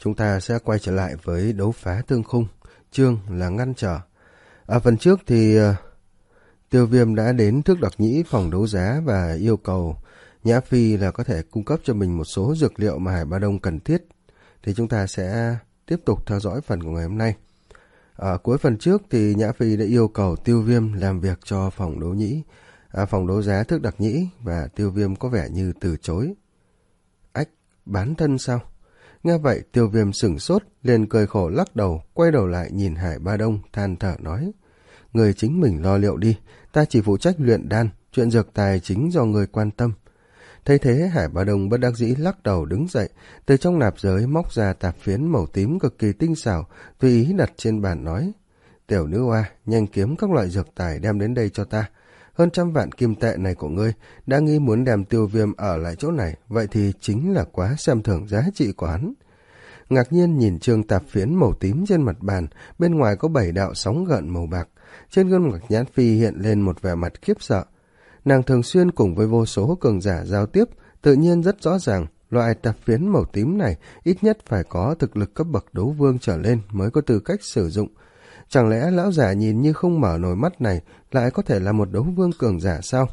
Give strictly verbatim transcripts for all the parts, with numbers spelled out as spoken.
chúng ta sẽ quay trở lại với đấu phá thương khung, chương là ngăn trở. Ở phần trước thì uh, Tiêu Viêm đã đến Thước Đặc Nhĩ phòng đấu giá và yêu cầu Nhã Phi là có thể cung cấp cho mình một số dược liệu mà Hải Ba Đông cần thiết. Thì chúng ta sẽ tiếp tục theo dõi phần của ngày hôm nay. Ở cuối phần trước thì Nhã Phi đã yêu cầu Tiêu Viêm làm việc cho phòng đấu nhĩ, à, phòng đấu giá Thước Đặc Nhĩ, và Tiêu Viêm có vẻ như từ chối. Ách, bán thân sao? Nghe vậy Tiêu Viêm sửng sốt, liền cười khổ lắc đầu, quay đầu lại nhìn Hải Ba Đông, than thở nói: người chính mình lo liệu đi, ta chỉ phụ trách luyện đan, chuyện dược tài chính do người quan tâm. Thấy thế, Hải Ba Đông bất đắc dĩ lắc đầu đứng dậy, từ trong nạp giới móc ra tạp phiến màu tím cực kỳ tinh xảo, tùy ý đặt trên bàn nói: tiểu nữ oa, nhanh kiếm các loại dược tài đem đến đây cho ta. Hơn trăm vạn kim tệ này của ngươi, đã nghĩ muốn đem Tiêu Viêm ở lại chỗ này, vậy thì chính là quá xem thường giá trị của hắn. Ngạc nhiên nhìn trương tạp phiến màu tím trên mặt bàn, bên ngoài có bảy đạo sóng gợn màu bạc. Trên gương mặt Nhã Phi hiện lên một vẻ mặt khiếp sợ. Nàng thường xuyên cùng với vô số cường giả giao tiếp, tự nhiên rất rõ ràng, loại tạp phiến màu tím này ít nhất phải có thực lực cấp bậc đấu vương trở lên mới có tư cách sử dụng. Chẳng lẽ lão giả nhìn như không mở nổi mắt này lại có thể là một đấu vương cường giả sao?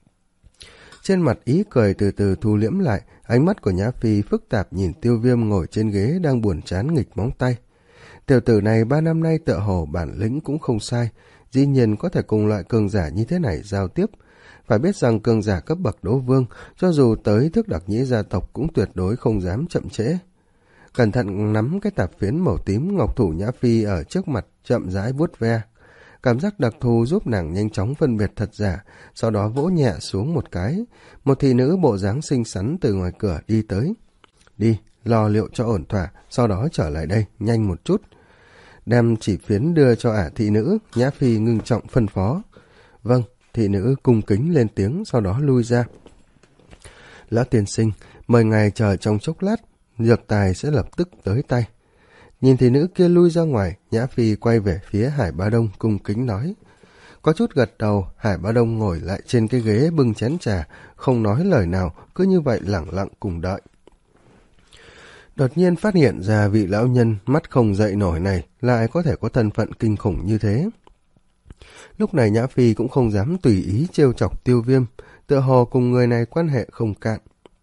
Trên mặt ý cười từ từ thu liễm lại, ánh mắt của Nhã Phi phức tạp nhìn Tiêu Viêm ngồi trên ghế đang buồn chán nghịch móng tay. Tiểu tử này ba năm nay tựa hồ bản lĩnh cũng không sai, dĩ nhiên có thể cùng loại cường giả như thế này giao tiếp. Phải biết rằng cường giả cấp bậc đấu vương, cho dù tới Thước Đặc Nhĩ gia tộc cũng tuyệt đối không dám chậm trễ. Cẩn thận nắm cái tạp phiến màu tím, ngọc thủ Nhã Phi ở trước mặt chậm rãi vuốt ve. Cảm giác đặc thù giúp nàng nhanh chóng phân biệt thật giả, sau đó vỗ nhẹ xuống một cái. Một thị nữ bộ dáng xinh xắn từ ngoài cửa đi tới. Đi, lo liệu cho ổn thỏa, sau đó trở lại đây, nhanh một chút. Đem chỉ phiến đưa cho ả thị nữ, Nhã Phi ngưng trọng phân phó. Vâng, thị nữ cung kính lên tiếng, sau đó lui ra. Lão tiên sinh, mời ngài chờ trong chốc lát, dược tài sẽ lập tức tới tay. Nhìn thị nữ kia lui ra ngoài, Nhã Phi quay về phía Hải Ba Đông cung kính nói. Có chút gật đầu, Hải Ba Đông ngồi lại trên cái ghế bưng chén trà, không nói lời nào, cứ như vậy lẳng lặng cùng đợi. Đột nhiên phát hiện ra vị lão nhân mắt không dậy nổi này lại có thể có thân phận kinh khủng như thế. Lúc này Nhã Phi cũng không dám tùy ý trêu chọc Tiêu Viêm, tựa hồ cùng người này quan hệ không cạn.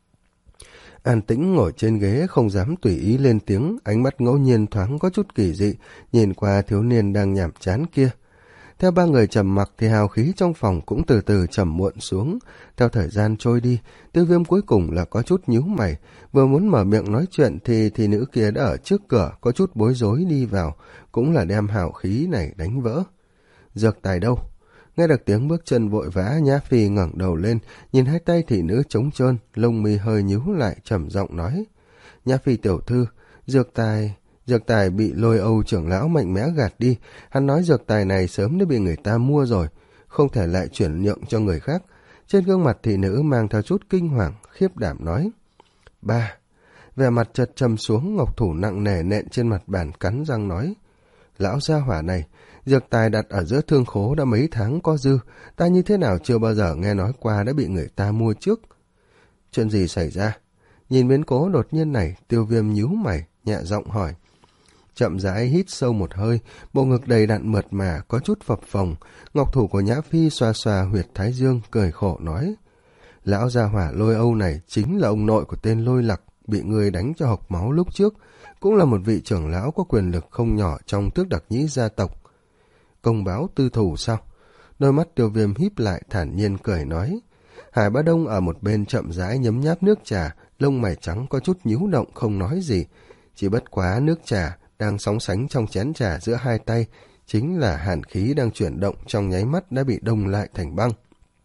An tĩnh ngồi trên ghế không dám tùy ý lên tiếng, ánh mắt ngẫu nhiên thoáng có chút kỳ dị, nhìn qua thiếu niên đang nhàm chán kia. Theo ba người trầm mặc thì hào khí trong phòng cũng từ từ trầm muộn xuống. Theo thời gian trôi đi, Tiêu Viêm cuối cùng là có chút nhíu mày, vừa muốn mở miệng nói chuyện thì thì nữ kia đã ở trước cửa có chút bối rối đi vào, cũng là đem hào khí này đánh vỡ. Dược tài đâu? Nghe được tiếng bước chân vội vã, Nhã Phi ngẩng đầu lên, nhìn hai tay thị nữ trống trơn, lông mi hơi nhíu lại, trầm giọng nói: Nhã Phi tiểu thư, dược tài, dược tài bị Lôi Âu trưởng lão mạnh mẽ gạt đi, hắn nói dược tài này sớm đã bị người ta mua rồi, không thể lại chuyển nhượng cho người khác. Trên gương mặt thị nữ mang theo chút kinh hoàng, khiếp đảm nói: Ba. Vẻ mặt chợt trầm xuống, ngọc thủ nặng nề nện trên mặt bàn, cắn răng nói: Lão gia hỏa này, dược tài đặt ở giữa thương khố đã mấy tháng có dư, ta như thế nào chưa bao giờ nghe nói qua đã bị người ta mua trước. Chuyện gì xảy ra? Nhìn biến cố đột nhiên này, Tiêu Viêm nhíu mày, nhẹ giọng hỏi. Chậm rãi hít sâu một hơi, bộ ngực đầy đặn mượt mà, có chút phập phồng. Ngọc thủ của Nhã Phi xoa xoa huyệt thái dương, cười khổ nói: Lão gia hỏa Lôi Âu này chính là ông nội của tên Lôi Lặc, bị người đánh cho hộc máu lúc trước, cũng là một vị trưởng lão có quyền lực không nhỏ trong Thước Đặc Nhĩ gia tộc. Công báo tư thù sao? Đôi mắt Tiêu Viêm híp lại, thản nhiên cười nói. Hải Ba Đông ở một bên chậm rãi nhấm nháp nước trà, lông mày trắng có chút nhíu động không nói gì. Chỉ bất quá nước trà đang sóng sánh trong chén trà giữa hai tay, chính là hàn khí đang chuyển động trong nháy mắt đã bị đông lại thành băng.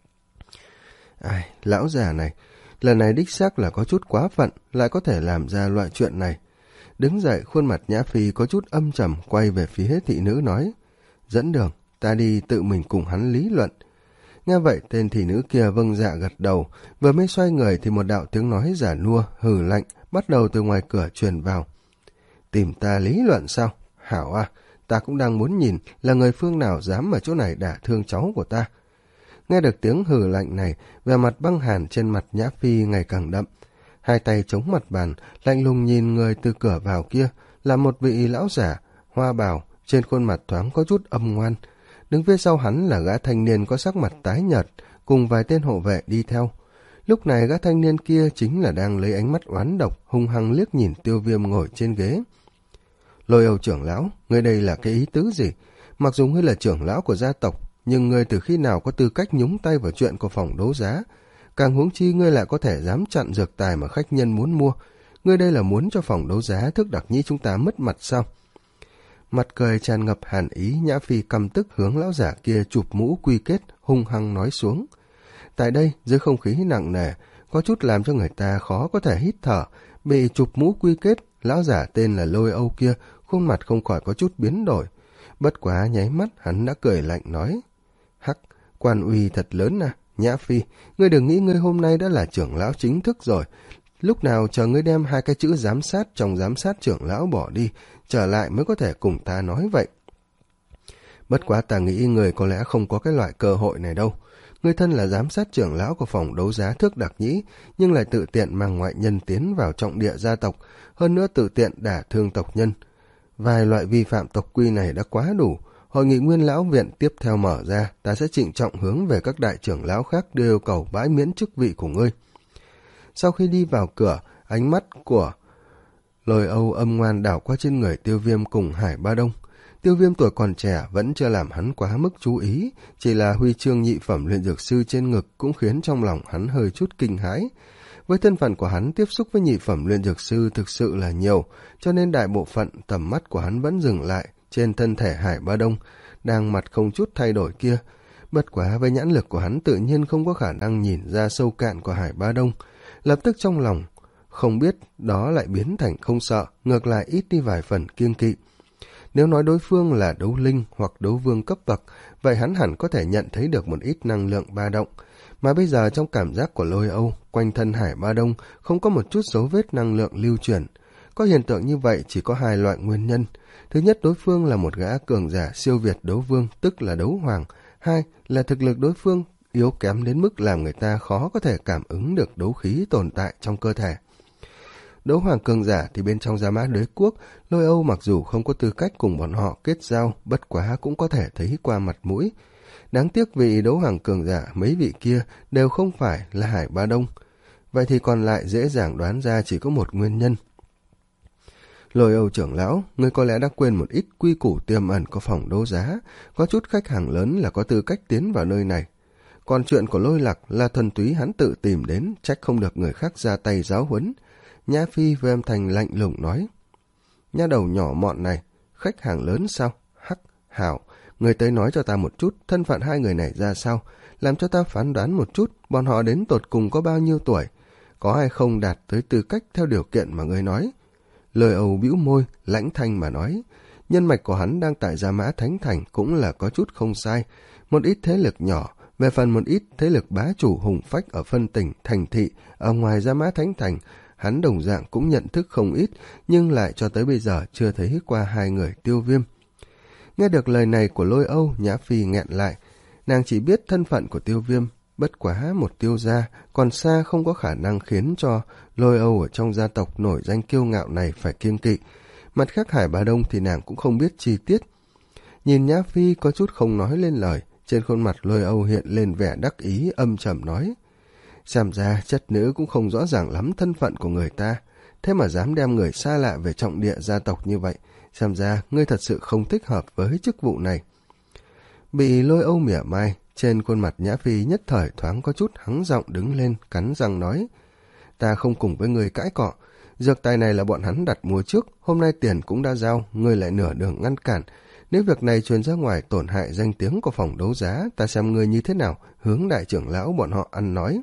Ai, lão già này, lần này đích xác là có chút quá phận, lại có thể làm ra loại chuyện này. Đứng dậy, khuôn mặt Nhã Phi có chút âm trầm, quay về phía thị nữ nói: Dẫn đường, ta đi tự mình cùng hắn lý luận. Nghe vậy, tên thị nữ kia vâng dạ gật đầu, vừa mới xoay người thì một đạo tiếng nói giả nua, hừ lạnh, bắt đầu từ ngoài cửa truyền vào. Tìm ta lý luận sao? Hảo à, ta cũng đang muốn nhìn là người phương nào dám ở chỗ này đả thương cháu của ta. Nghe được tiếng hừ lạnh này, vẻ mặt băng hàn trên mặt Nhã Phi ngày càng đậm. hai tay chống mặt bàn, lạnh lùng nhìn người từ cửa vào kia, là một vị lão giả, hoa bào, trên khuôn mặt thoáng có chút âm ngoan. Đứng phía sau hắn là gã thanh niên có sắc mặt tái nhợt, cùng vài tên hộ vệ đi theo. Lúc này gã thanh niên kia chính là đang lấy ánh mắt oán độc, hung hăng liếc nhìn Tiêu Viêm ngồi trên ghế. Lôi Âu trưởng lão, ngươi đây là cái ý tứ gì? Mặc dù ngươi là trưởng lão của gia tộc, nhưng ngươi từ khi nào có tư cách nhúng tay vào chuyện của phòng đấu giá? Càng huống chi ngươi lại có thể dám chặn dược tài mà khách nhân muốn mua. Ngươi đây là muốn cho phòng đấu giá Thức Đặc Nhĩ chúng ta mất mặt sao? Mặt cười tràn ngập hàn ý, Nhã Phi căm tức hướng lão giả kia chụp mũ quy kết, hung hăng nói xuống. Tại đây, dưới không khí nặng nề, có chút làm cho người ta khó có thể hít thở. Bị chụp mũ quy kết, lão giả tên là Lôi Âu kia, khuôn mặt không khỏi có chút biến đổi. Bất quá nháy mắt, hắn đã cười lạnh nói. Hắc, quan uy thật lớn à, Nhã Phi, ngươi đừng nghĩ ngươi hôm nay đã là trưởng lão chính thức rồi. Lúc nào chờ ngươi đem hai cái chữ giám sát trong giám sát trưởng lão bỏ đi, trở lại mới có thể cùng ta nói vậy. Bất quá ta nghĩ người có lẽ không có cái loại cơ hội này đâu. Ngươi thân là giám sát trưởng lão của phòng đấu giá Thước Đặc Nhĩ, nhưng lại tự tiện mang ngoại nhân tiến vào trọng địa gia tộc, hơn nữa tự tiện đả thương tộc nhân. Vài loại vi phạm tộc quy này đã quá đủ. Hội nghị Nguyên Lão Viện tiếp theo mở ra, ta sẽ trịnh trọng hướng về các đại trưởng lão khác đưa yêu cầu bãi miễn chức vị của ngươi. Sau khi đi vào cửa, ánh mắt của Lôi Âu âm ngoan đảo qua trên người Tiêu Viêm cùng Hải Ba Đông. Tiêu Viêm tuổi còn trẻ vẫn chưa làm hắn quá mức chú ý, chỉ là huy chương nhị phẩm luyện dược sư trên ngực cũng khiến trong lòng hắn hơi chút kinh hãi. Với thân phận của hắn tiếp xúc với nhị phẩm luyện dược sư thực sự là nhiều, cho nên đại bộ phận tầm mắt của hắn vẫn dừng lại trên thân thể Hải Ba Đông, đang mặt không chút thay đổi kia. Bất quá với nhãn lực của hắn tự nhiên không có khả năng nhìn ra sâu cạn của Hải Ba Đông. Lập tức trong lòng, không biết đó lại biến thành không sợ, ngược lại ít đi vài phần kiêng kỵ. Nếu nói đối phương là đấu linh hoặc đấu vương cấp bậc, vậy hắn hẳn có thể nhận thấy được một ít năng lượng ba động. Mà bây giờ trong cảm giác của Lôi Âu, quanh thân Hải Ba Đông không có một chút dấu vết năng lượng lưu chuyển. Có hiện tượng như vậy chỉ có hai loại nguyên nhân. Thứ nhất, đối phương là một gã cường giả siêu việt đấu vương, tức là đấu hoàng. Hai là thực lực đối phương yếu kém đến mức làm người ta khó có thể cảm ứng được đấu khí tồn tại trong cơ thể. Đấu hoàng cường giả thì bên trong Gia Mã Đế Quốc, Lôi Âu mặc dù không có tư cách cùng bọn họ kết giao, bất quá cũng có thể thấy qua mặt mũi. Đáng tiếc vị đấu hoàng cường giả mấy vị kia đều không phải là Hải Ba Đông. Vậy thì còn lại dễ dàng đoán ra chỉ có một nguyên nhân. Lôi Âu trưởng lão, ngươi có lẽ đã quên một ít quy củ tiềm ẩn của phòng đấu giá, có chút khách hàng lớn là có tư cách tiến vào nơi này. Còn chuyện của Lôi Lạc là thuần túy hắn tự tìm đến, trách không được người khác ra tay giáo huấn. Nhã Phi với âm thanh lạnh lùng nói. Nha đầu nhỏ mọn này, khách hàng lớn sao? Hắc, hảo, người tới nói cho ta một chút, thân phận hai người này ra sao, làm cho ta phán đoán một chút, bọn họ đến tột cùng có bao nhiêu tuổi, có hay không đạt tới tư cách theo điều kiện mà ngươi nói. Lời Âu bĩu môi, lãnh thanh mà nói, nhân mạch của hắn đang tại Gia Mã Thánh Thành cũng là có chút không sai, một ít thế lực nhỏ, về phần một ít thế lực bá chủ hùng phách ở phân tỉnh, thành thị, ở ngoài Gia Mã Thánh Thành, hắn đồng dạng cũng nhận thức không ít, nhưng lại cho tới bây giờ chưa thấy qua hai người Tiêu Viêm. Nghe được lời này của Lôi Âu, Nhã Phi nghẹn lại, nàng chỉ biết thân phận của Tiêu Viêm, bất quá một tiêu gia, còn xa không có khả năng khiến cho Lôi Âu ở trong gia tộc nổi danh kiêu ngạo này phải kiêng kỵ. Mặt khác Hải Ba Đông thì nàng cũng không biết chi tiết. Nhìn Nhã Phi có chút không nói lên lời, trên khuôn mặt Lôi Âu hiện lên vẻ đắc ý âm trầm nói. Xem ra chất nữ cũng không rõ ràng lắm thân phận của người ta, thế mà dám đem người xa lạ về trọng địa gia tộc như vậy, xem ra ngươi thật sự không thích hợp với chức vụ này. Bị Lôi Âu mỉa mai, trên khuôn mặt Nhã Phi nhất thời thoáng có chút hắng giọng đứng lên, cắn răng nói. Ta không cùng với người cãi cọ, dược tài này là bọn hắn đặt mua trước, hôm nay tiền cũng đã giao, ngươi lại nửa đường ngăn cản. Nếu việc này truyền ra ngoài tổn hại danh tiếng của phòng đấu giá, ta xem ngươi như thế nào, hướng đại trưởng lão bọn họ ăn nói.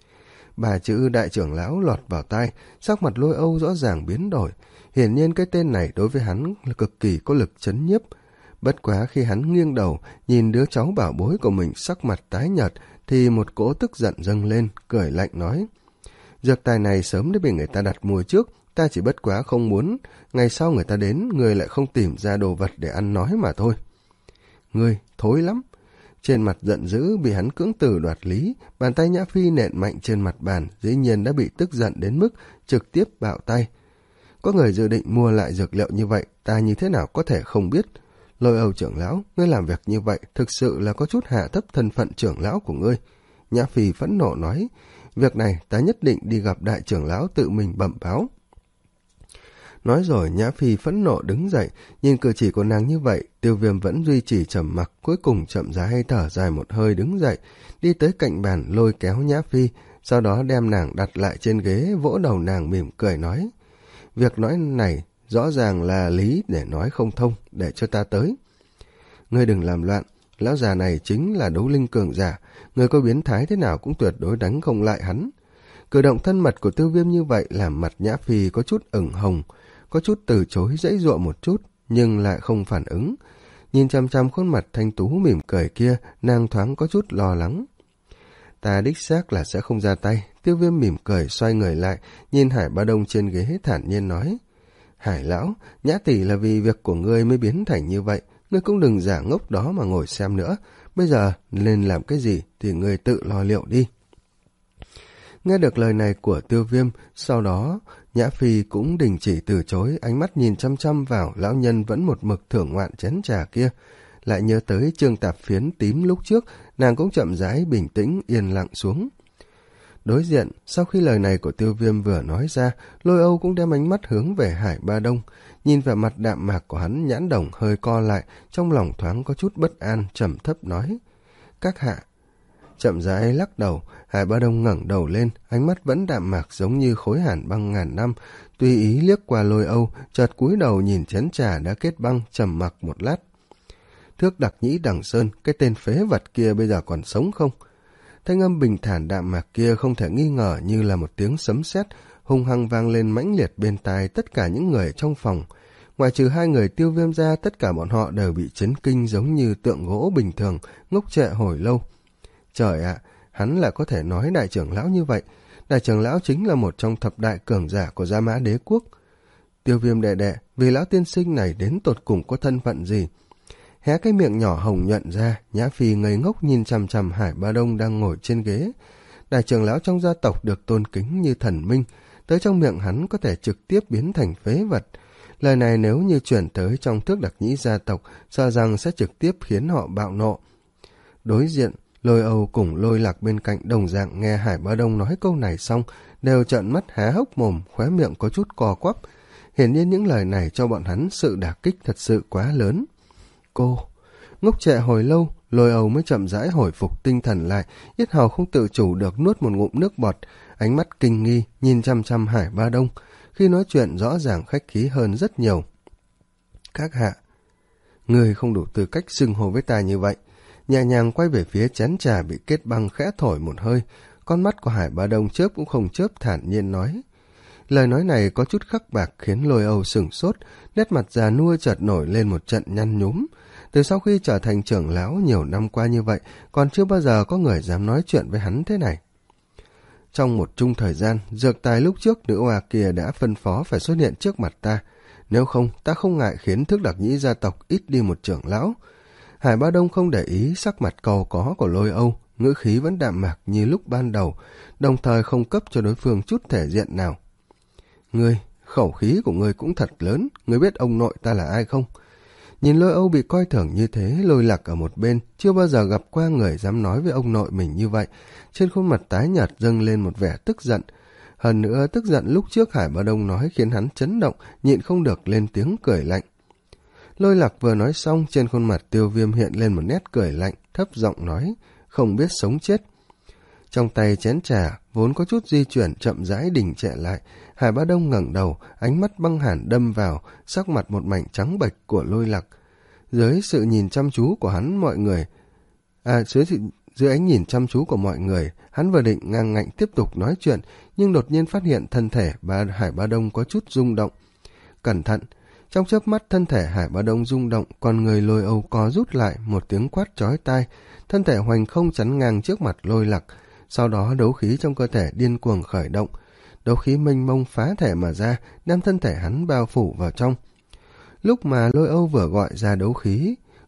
Bà chữ đại trưởng lão lọt vào tai, sắc mặt Lôi Âu rõ ràng biến đổi. Hiển nhiên cái tên này đối với hắn là cực kỳ có lực chấn nhiếp. Bất quá khi hắn nghiêng đầu, nhìn đứa cháu bảo bối của mình sắc mặt tái nhợt, thì một cỗ tức giận dâng lên, cười lạnh nói. Dược tài này sớm đã bị người ta đặt mua trước, ta chỉ bất quá không muốn, ngày sau người ta đến, người lại không tìm ra đồ vật để ăn nói mà thôi. Ngươi, thối lắm. trên mặt giận dữ bị hắn cưỡng từ đoạt lý, bàn tay Nhã Phi nện mạnh trên mặt bàn, dĩ nhiên đã bị tức giận đến mức trực tiếp bạo tay. Có người dự định mua lại dược liệu như vậy, ta như thế nào có thể không biết. Lôi Âu trưởng lão, ngươi làm việc như vậy thực sự là có chút hạ thấp thân phận trưởng lão của ngươi. Nhã Phi phẫn nộ nói, việc này ta nhất định đi gặp đại trưởng lão tự mình bẩm báo. Nói rồi Nhã Phi phẫn nộ đứng dậy, nhìn cử chỉ của nàng như vậy, Tiêu Viêm vẫn duy trì trầm mặc, cuối cùng chậm rãi thở dài một hơi đứng dậy, đi tới cạnh bàn lôi kéo Nhã Phi, sau đó đem nàng đặt lại trên ghế, vỗ đầu nàng mỉm cười nói, việc nói này rõ ràng là lý để nói không thông, để cho ta tới. Ngươi đừng làm loạn, lão già này chính là đấu linh cường giả, người có biến thái thế nào cũng tuyệt đối đánh không lại hắn. Cử động thân mật của Tiêu Viêm như vậy làm mặt Nhã Phi có chút ửng hồng, có chút từ chối dãy dụa một chút, nhưng lại không phản ứng. Nhìn chăm chăm khuôn mặt thanh tú mỉm cười kia, nàng thoáng có chút lo lắng. Ta đích xác là sẽ không ra tay. Tiêu Viêm mỉm cười xoay người lại, nhìn Hải Ba Đông trên ghế thản nhiên nói, Hải lão, Nhã tỷ là vì việc của ngươi mới biến thành như vậy, ngươi cũng đừng giả ngốc đó mà ngồi xem nữa, bây giờ nên làm cái gì thì ngươi tự lo liệu đi. Nghe được lời này của Tiêu Viêm, sau đó Nhã Phi cũng đình chỉ từ chối, ánh mắt nhìn chăm chăm vào lão nhân vẫn một mực thưởng ngoạn chén trà kia. Lại nhớ tới Trương Tạp Phiến tím lúc trước, nàng cũng chậm rãi bình tĩnh yên lặng xuống. Đối diện, sau khi lời này của Tiêu Viêm vừa nói ra, Lôi Âu cũng đem ánh mắt hướng về Hải Ba Đông, nhìn vào mặt đạm mạc của hắn, nhãn đồng hơi co lại, trong lòng thoáng có chút bất an, trầm thấp nói, các hạ. Chậm rãi lắc đầu, Hải Ba Đông ngẩng đầu lên, ánh mắt vẫn đạm mạc giống như khối hàn băng ngàn năm, tùy ý liếc qua Lôi Âu, chợt cúi đầu nhìn chén trà đã kết băng, trầm mặc một lát. Thước Đặc Nhĩ Đằng Sơn, cái tên phế vật kia bây giờ còn sống không? Thanh âm bình thản đạm mạc kia không thể nghi ngờ như là một tiếng sấm sét hung hăng vang lên mãnh liệt bên tai tất cả những người trong phòng. Ngoài trừ hai người Tiêu Viêm ra, tất cả bọn họ đều bị chấn kinh giống như tượng gỗ bình thường, ngốc trệ hồi lâu. Trời ạ, hắn lại có thể nói đại trưởng lão như vậy. Đại trưởng lão chính là một trong thập đại cường giả của Gia Mã Đế Quốc. Tiêu Viêm đệ đệ, vì lão tiên sinh này đến tột cùng có thân phận gì? Hé cái miệng nhỏ hồng nhuận ra, Nhã Phi ngây ngốc nhìn chằm chằm Hải Ba Đông đang ngồi trên ghế. Đại trưởng lão trong gia tộc được tôn kính như thần minh, tới trong miệng hắn có thể trực tiếp biến thành phế vật. Lời này nếu như chuyển tới trong Thước Đặc Nhĩ gia tộc, sợ rằng sẽ trực tiếp khiến họ bạo nộ. Đối diện, Lôi Âu cùng Lôi Lạc bên cạnh đồng dạng nghe Hải Ba Đông nói câu này xong, đều trợn mắt há hốc mồm, khóe miệng có chút co quắp. Hiển nhiên những lời này cho bọn hắn sự đả kích thật sự quá lớn. Cô, ngốc trệ hồi lâu, Lôi Âu mới chậm rãi hồi phục tinh thần lại, yết hầu không tự chủ được nuốt một ngụm nước bọt, ánh mắt kinh nghi nhìn chăm chăm Hải Ba Đông, khi nói chuyện rõ ràng khách khí hơn rất nhiều. Các hạ, người không đủ tư cách xưng hô với ta như vậy. Nhẹ nhàng quay về phía chén trà bị kết băng, khẽ thổi một hơi, con mắt của Hải Ba Đông chớp cũng không chớp, thản nhiên nói. Lời nói này có chút khắc bạc khiến Lôi Âu sửng sốt, nét mặt già nua chợt nổi lên một trận nhăn nhúm. Từ sau khi trở thành trưởng lão nhiều năm qua như vậy, còn chưa bao giờ có người dám nói chuyện với hắn thế này. Trong một chung thời gian, dược tài lúc trước nữ oa kia đã phân phó phải xuất hiện trước mặt ta, nếu không ta không ngại khiến Thước Đặc Nhĩ gia tộc ít đi một trưởng lão. Hải Ba Đông không để ý sắc mặt cầu có của Lôi Âu, ngữ khí vẫn đạm mạc như lúc ban đầu, đồng thời không cấp cho đối phương chút thể diện nào. Ngươi, khẩu khí của ngươi cũng thật lớn, ngươi biết ông nội ta là ai không? Nhìn Lôi Âu bị coi thường như thế, Lôi Lạc ở một bên, chưa bao giờ gặp qua người dám nói với ông nội mình như vậy, trên khuôn mặt tái nhợt dâng lên một vẻ tức giận. Hơn nữa, tức giận lúc trước Hải Ba Đông nói khiến hắn chấn động, nhịn không được lên tiếng cười lạnh. Lôi Lạc vừa nói xong, trên khuôn mặt Tiêu Viêm hiện lên một nét cười lạnh, thấp giọng nói, không biết sống chết. Trong tay chén trà, vốn có chút di chuyển chậm rãi đình trệ lại, Hải Ba Đông ngẩng đầu, ánh mắt băng hàn đâm vào, sắc mặt một mảnh trắng bệch của Lôi Lạc. Dưới sự nhìn chăm chú của hắn mọi người, à, dưới, dưới ánh nhìn chăm chú của mọi người, hắn vừa định ngang ngạnh tiếp tục nói chuyện, nhưng đột nhiên phát hiện thân thể bà Hải Ba Đông có chút rung động. Cẩn thận! Trong chớp mắt thân thể Hải Ba Đông rung động, con người Lôi Âu co rút lại, một tiếng quát chói tai, thân thể hoành không chắn ngang trước mặt Lôi Lạc. Sau đó đấu khí trong cơ thể điên cuồng khởi động, đấu khí mênh mông phá thể mà ra, đem thân thể hắn bao phủ vào trong. Lúc mà Lôi Âu vừa gọi ra đấu khí,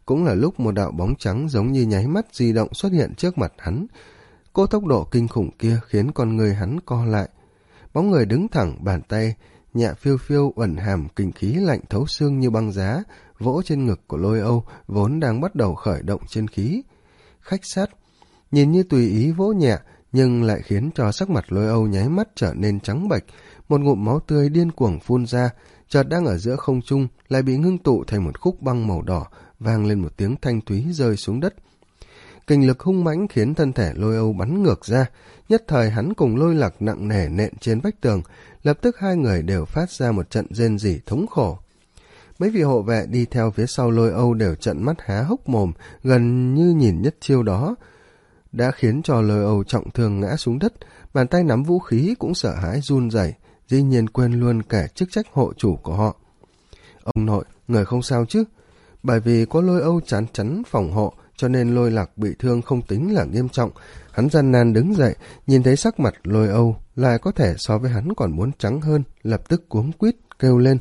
cũng là lúc một đạo bóng trắng giống như nháy mắt di động xuất hiện trước mặt hắn. Cô tốc độ kinh khủng kia khiến con người hắn co lại. Bóng người đứng thẳng, bàn tay nhẹ phiêu phiêu uẩn hàm kinh khí lạnh thấu xương như băng giá, vỗ trên ngực của Lôi Âu vốn đang bắt đầu khởi động chân khí. Khách sát, nhìn như tùy ý vỗ nhẹ, nhưng lại khiến cho sắc mặt Lôi Âu nháy mắt trở nên trắng bệch, một ngụm máu tươi điên cuồng phun ra, chợt đang ở giữa không trung lại bị ngưng tụ thành một khúc băng màu đỏ, vang lên một tiếng thanh thúy rơi xuống đất. Kình lực hung mãnh khiến thân thể Lôi Âu bắn ngược ra, nhất thời hắn cùng Lôi Lạc nặng nề nện trên vách tường, lập tức hai người đều phát ra một trận rên rỉ thống khổ. Mấy vị hộ vệ đi theo phía sau Lôi Âu đều trợn mắt há hốc mồm, gần như nhìn nhất chiêu đó đã khiến cho Lôi Âu trọng thương ngã xuống đất, bàn tay nắm vũ khí cũng sợ hãi run rẩy, dĩ nhiên quên luôn cả chức trách hộ chủ của họ. Ông nội, người không sao chứ? Bởi vì có Lôi Âu chán chắn phòng hộ, cho nên Lôi Lạc bị thương không tính là nghiêm trọng. Hắn gian nan đứng dậy, nhìn thấy sắc mặt Lôi Âu lại có thể so với hắn còn muốn trắng hơn, lập tức cuống quýt kêu lên.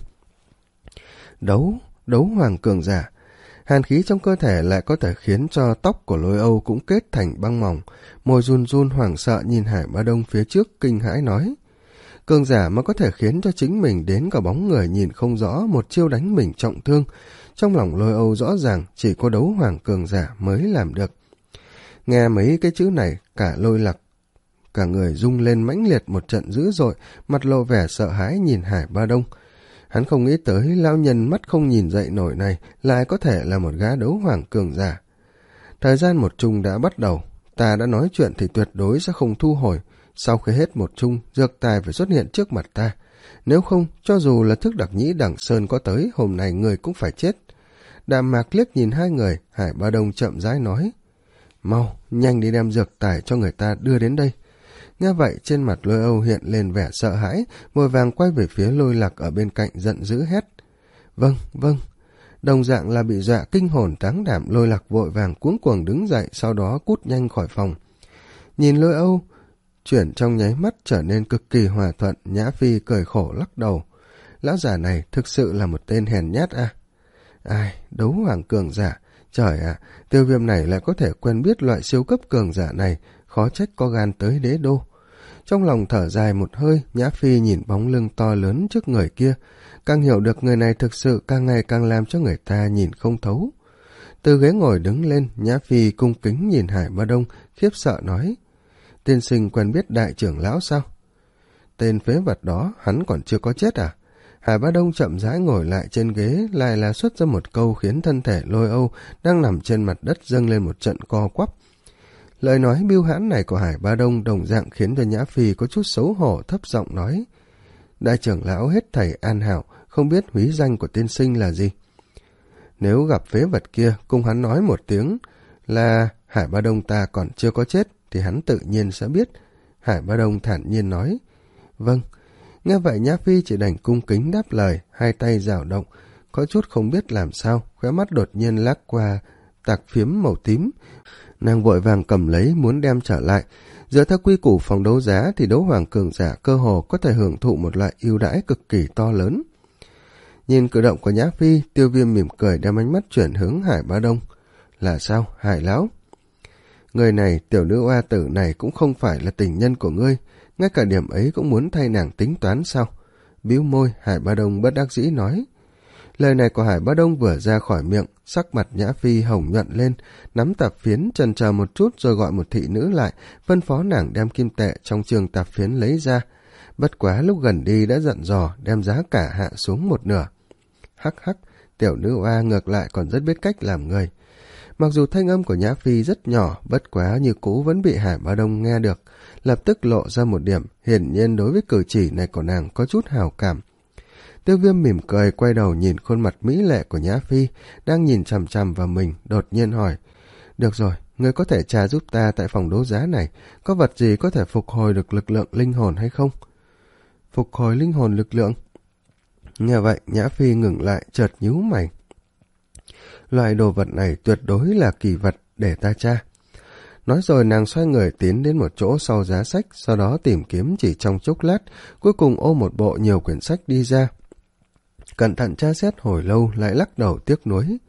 Đấu, đấu hoàng cường giả. Hàn khí trong cơ thể lại có thể khiến cho tóc của Lôi Âu cũng kết thành băng mỏng, môi run run hoảng sợ nhìn Hải Bá Đông phía trước kinh hãi nói. Cường giả mà có thể khiến cho chính mình đến cả bóng người nhìn không rõ, một chiêu đánh mình trọng thương. Trong lòng Lôi Âu rõ ràng chỉ có đấu hoàng cường giả mới làm được. Nghe mấy cái chữ này, cả Lôi Lạc cả người rung lên mãnh liệt một trận dữ dội, mặt lộ vẻ sợ hãi nhìn Hải Bá Đông. Hắn không nghĩ tới lão nhân mắt không nhìn dậy nổi này lại có thể là một gã đấu hoàng cường giả. Thời gian một chung đã bắt đầu, ta đã nói chuyện thì tuyệt đối sẽ không thu hồi. Sau khi hết một chung, dược tài phải xuất hiện trước mặt ta. Nếu không, cho dù là thức đặc nhĩ Đằng Sơn có tới, hôm nay người cũng phải chết. Đàm Mạc liếc nhìn hai người, Hải Bá Đông chậm rãi nói. Mau, nhanh đi đem dược tài cho người ta đưa đến đây. Nghe vậy, trên mặt Lôi Âu hiện lên vẻ sợ hãi, vội vàng quay về phía Lôi Lạc ở bên cạnh giận dữ hét. Vâng, vâng. Đồng dạng là bị dọa kinh hồn táng đảm, Lôi Lạc vội vàng cuống cuồng đứng dậy, sau đó cút nhanh khỏi phòng. Nhìn Lôi Âu chuyển trong nháy mắt trở nên cực kỳ hòa thuận, Nhã Phi cười khổ lắc đầu. Lão già này thực sự là một tên hèn nhát à? Ai, đấu hoàng cường giả. Trời ạ, à, Tiêu Viêm này lại có thể quen biết loại siêu cấp cường giả này, khó trách có gan tới đế đô. Trong lòng thở dài một hơi, Nhã Phi nhìn bóng lưng to lớn trước người kia, càng hiểu được người này thực sự càng ngày càng làm cho người ta nhìn không thấu. Từ ghế ngồi đứng lên, Nhã Phi cung kính nhìn Hải Bá Đông, khiếp sợ nói. Tiên sinh quen biết đại trưởng lão sao? Tên phế vật đó, hắn còn chưa có chết à? Hải Bá Đông chậm rãi ngồi lại trên ghế, lại là xuất ra một câu khiến thân thể Lôi Âu đang nằm trên mặt đất dâng lên một trận co quắp. Lời nói bưu hãn này của Hải Bá Đông đồng dạng khiến cho Nhã Phi có chút xấu hổ, thấp giọng nói. Đại trưởng lão hết thảy an hảo, không biết húy danh của tiên sinh là gì. Nếu gặp phế vật kia, cùng hắn nói một tiếng là Hải Bá Đông ta còn chưa có chết, thì hắn tự nhiên sẽ biết. Hải Bá Đông thản nhiên nói. Vâng. Nghe vậy Nhã Phi chỉ đành cung kính đáp lời, hai tay dao động, có chút không biết làm sao, khóe mắt đột nhiên lắc qua tạc phiếm màu tím. Nàng vội vàng cầm lấy muốn đem trở lại. Dựa theo quy củ phòng đấu giá thì đấu hoàng cường giả cơ hồ có thể hưởng thụ một loại ưu đãi cực kỳ to lớn. Nhìn cử động của Nhã Phi, Tiêu Viêm mỉm cười đem ánh mắt chuyển hướng Hải Bá Đông. Là sao, Hải lão? Người này, tiểu nữ oa tử này cũng không phải là tình nhân của ngươi, ngay cả điểm ấy cũng muốn thay nàng tính toán sao? Bĩu môi, Hải Bá Đông bất đắc dĩ nói. Lời này của Hải Bá Đông vừa ra khỏi miệng, sắc mặt Nhã Phi hồng nhuận lên, nắm tạp phiến chần chờ một chút rồi gọi một thị nữ lại, phân phó nàng đem kim tệ trong trường tạp phiến lấy ra. Bất quá lúc gần đi đã dặn dò đem giá cả hạ xuống một nửa. Hắc hắc, tiểu nữ oa ngược lại còn rất biết cách làm người. Mặc dù thanh âm của Nhã Phi rất nhỏ, bất quá như cũ vẫn bị Hải Bá Đông nghe được, lập tức lộ ra một điểm, hiển nhiên đối với cử chỉ này của nàng có chút hào cảm. Tiêu Viêm mỉm cười quay đầu nhìn khuôn mặt mỹ lệ của Nhã Phi, đang nhìn chằm chằm vào mình, đột nhiên hỏi. Được rồi, ngươi có thể tra giúp ta tại phòng đấu giá này, có vật gì có thể phục hồi được lực lượng linh hồn hay không? Phục hồi linh hồn lực lượng? Nghe vậy, Nhã Phi ngừng lại, chợt nhíu mày. Loại đồ vật này tuyệt đối là kỳ vật, để ta tra. Nói rồi nàng xoay người tiến đến một chỗ sau giá sách, sau đó tìm kiếm chỉ trong chốc lát, cuối cùng ôm một bộ nhiều quyển sách đi ra. Cẩn thận tra xét hồi lâu lại lắc đầu tiếc nuối.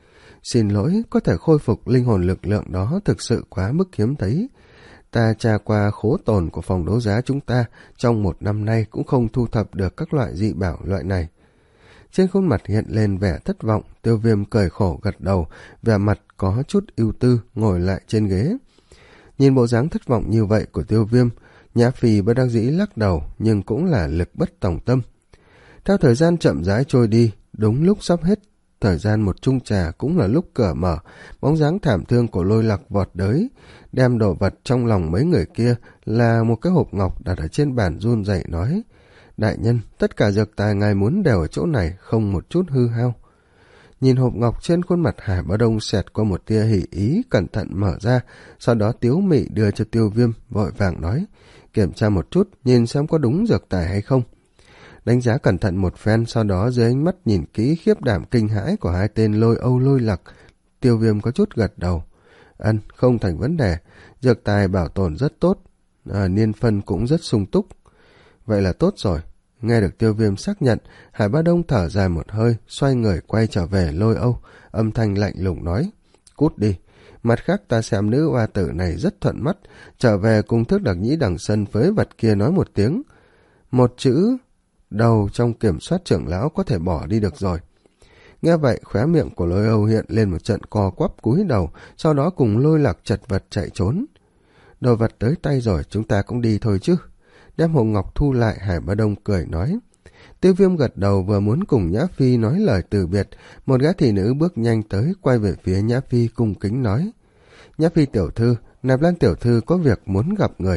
Xin lỗi, có thể khôi phục linh hồn lực lượng đó thực sự quá mức hiếm thấy. Ta tra qua khố tồn của phòng đấu giá chúng ta, trong một năm nay cũng không thu thập được các loại dị bảo loại này. Trên khuôn mặt hiện lên vẻ thất vọng, Tiêu Viêm cười khổ gật đầu, vẻ mặt có chút ưu tư, ngồi lại trên ghế. Nhìn bộ dáng thất vọng như vậy của Tiêu Viêm, Nhã Phi bất đắc dĩ lắc đầu, nhưng cũng là lực bất tòng tâm. Theo thời gian chậm rãi trôi đi, đúng lúc sắp hết thời gian một chung trà cũng là lúc cửa mở, bóng dáng thảm thương của Lôi Lạc vọt tới, đem đồ vật trong lòng mấy người kia là một cái hộp ngọc đặt ở trên bàn run rẩy nói: Đại nhân, tất cả dược tài ngài muốn đều ở chỗ này, không một chút hư hao. Nhìn hộp ngọc, trên khuôn mặt Hải Bá Đông xẹt qua một tia hỉ ý, cẩn thận mở ra, sau đó tiếu mị đưa cho Tiêu Viêm, vội vàng nói: Kiểm tra một chút, nhìn xem có đúng dược tài hay không. Đánh giá cẩn thận một phen, sau đó dưới ánh mắt nhìn kỹ khiếp đảm kinh hãi của hai tên Lôi Âu Lôi Lạc, Tiêu Viêm có chút gật đầu. Ân, không thành vấn đề, dược tài bảo tồn rất tốt, à, niên phân cũng rất sung túc. Vậy là tốt rồi. Nghe được Tiêu Viêm xác nhận, Hải Bá Đông thở dài một hơi, xoay người quay trở về Lôi Âu, âm thanh lạnh lùng nói: Cút đi. Mặt khác ta xem nữ oa tử này rất thuận mắt, trở về cùng Thước Đặc Nhĩ đằng sân phế vật kia nói một tiếng. Một chữ đầu trong kiểm soát trưởng lão có thể bỏ đi được rồi. Nghe vậy, khóe miệng của Lôi Âu hiện lên một trận co quắp cúi đầu, sau đó cùng Lôi Lạc chật vật chạy trốn. Đồ vật tới tay rồi, chúng ta cũng đi thôi chứ. Đem hộp ngọc thu lại, Hải Bá Đông cười nói. Tiêu Viêm gật đầu, vừa muốn cùng Nhã Phi nói lời từ biệt, một gã thị nữ bước nhanh tới, quay về phía Nhã Phi cung kính nói: Nhã Phi tiểu thư, Nạp Lan tiểu thư có việc muốn gặp người.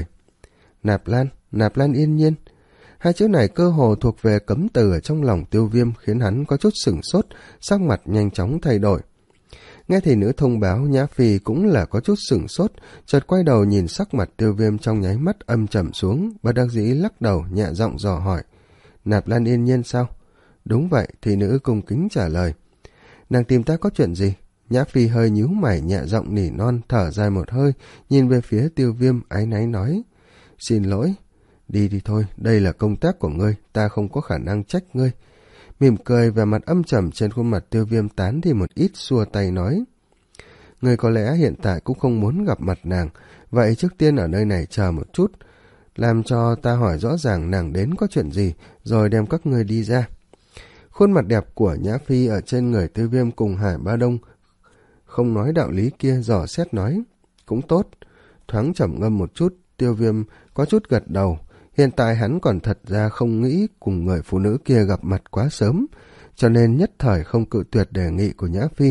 Nạp Lan, Nạp Lan Yên Nhiên. Hai chữ này cơ hồ thuộc về cấm từ ở trong lòng Tiêu Viêm, khiến hắn có chút sửng sốt, sắc mặt nhanh chóng thay đổi. Nghe thị nữ thông báo, Nhã Phi cũng là có chút sửng sốt, chợt quay đầu nhìn sắc mặt Tiêu Viêm trong nháy mắt âm trầm xuống, bất đắc dĩ lắc đầu, nhẹ giọng dò hỏi: Nạp Lan Yên Nhiên sao? Đúng vậy, thị nữ cung kính trả lời. Nàng tìm ta có chuyện gì? Nhã Phi hơi nhíu mày, nhẹ giọng nỉ non, thở dài một hơi, nhìn về phía Tiêu Viêm áy náy nói: Xin lỗi. Đi đi thôi, đây là công tác của ngươi, ta không có khả năng trách ngươi. Mỉm cười, vẻ mặt âm trầm trên khuôn mặt Tiêu Viêm tán đi một ít, xua tay nói: Ngươi có lẽ hiện tại cũng không muốn gặp mặt nàng, vậy trước tiên ở nơi này chờ một chút, làm cho ta hỏi rõ ràng nàng đến có chuyện gì, rồi đem các ngươi đi ra. Khuôn mặt đẹp của Nhã Phi ở trên người Tiêu Viêm cùng Hải Bá Đông không nói đạo lý kia, dò xét nói: Cũng tốt. Thoáng trầm ngâm một chút, Tiêu Viêm có chút gật đầu. Hiện tại hắn còn thật ra không nghĩ cùng người phụ nữ kia gặp mặt quá sớm, cho nên nhất thời không cự tuyệt đề nghị của Nhã Phi.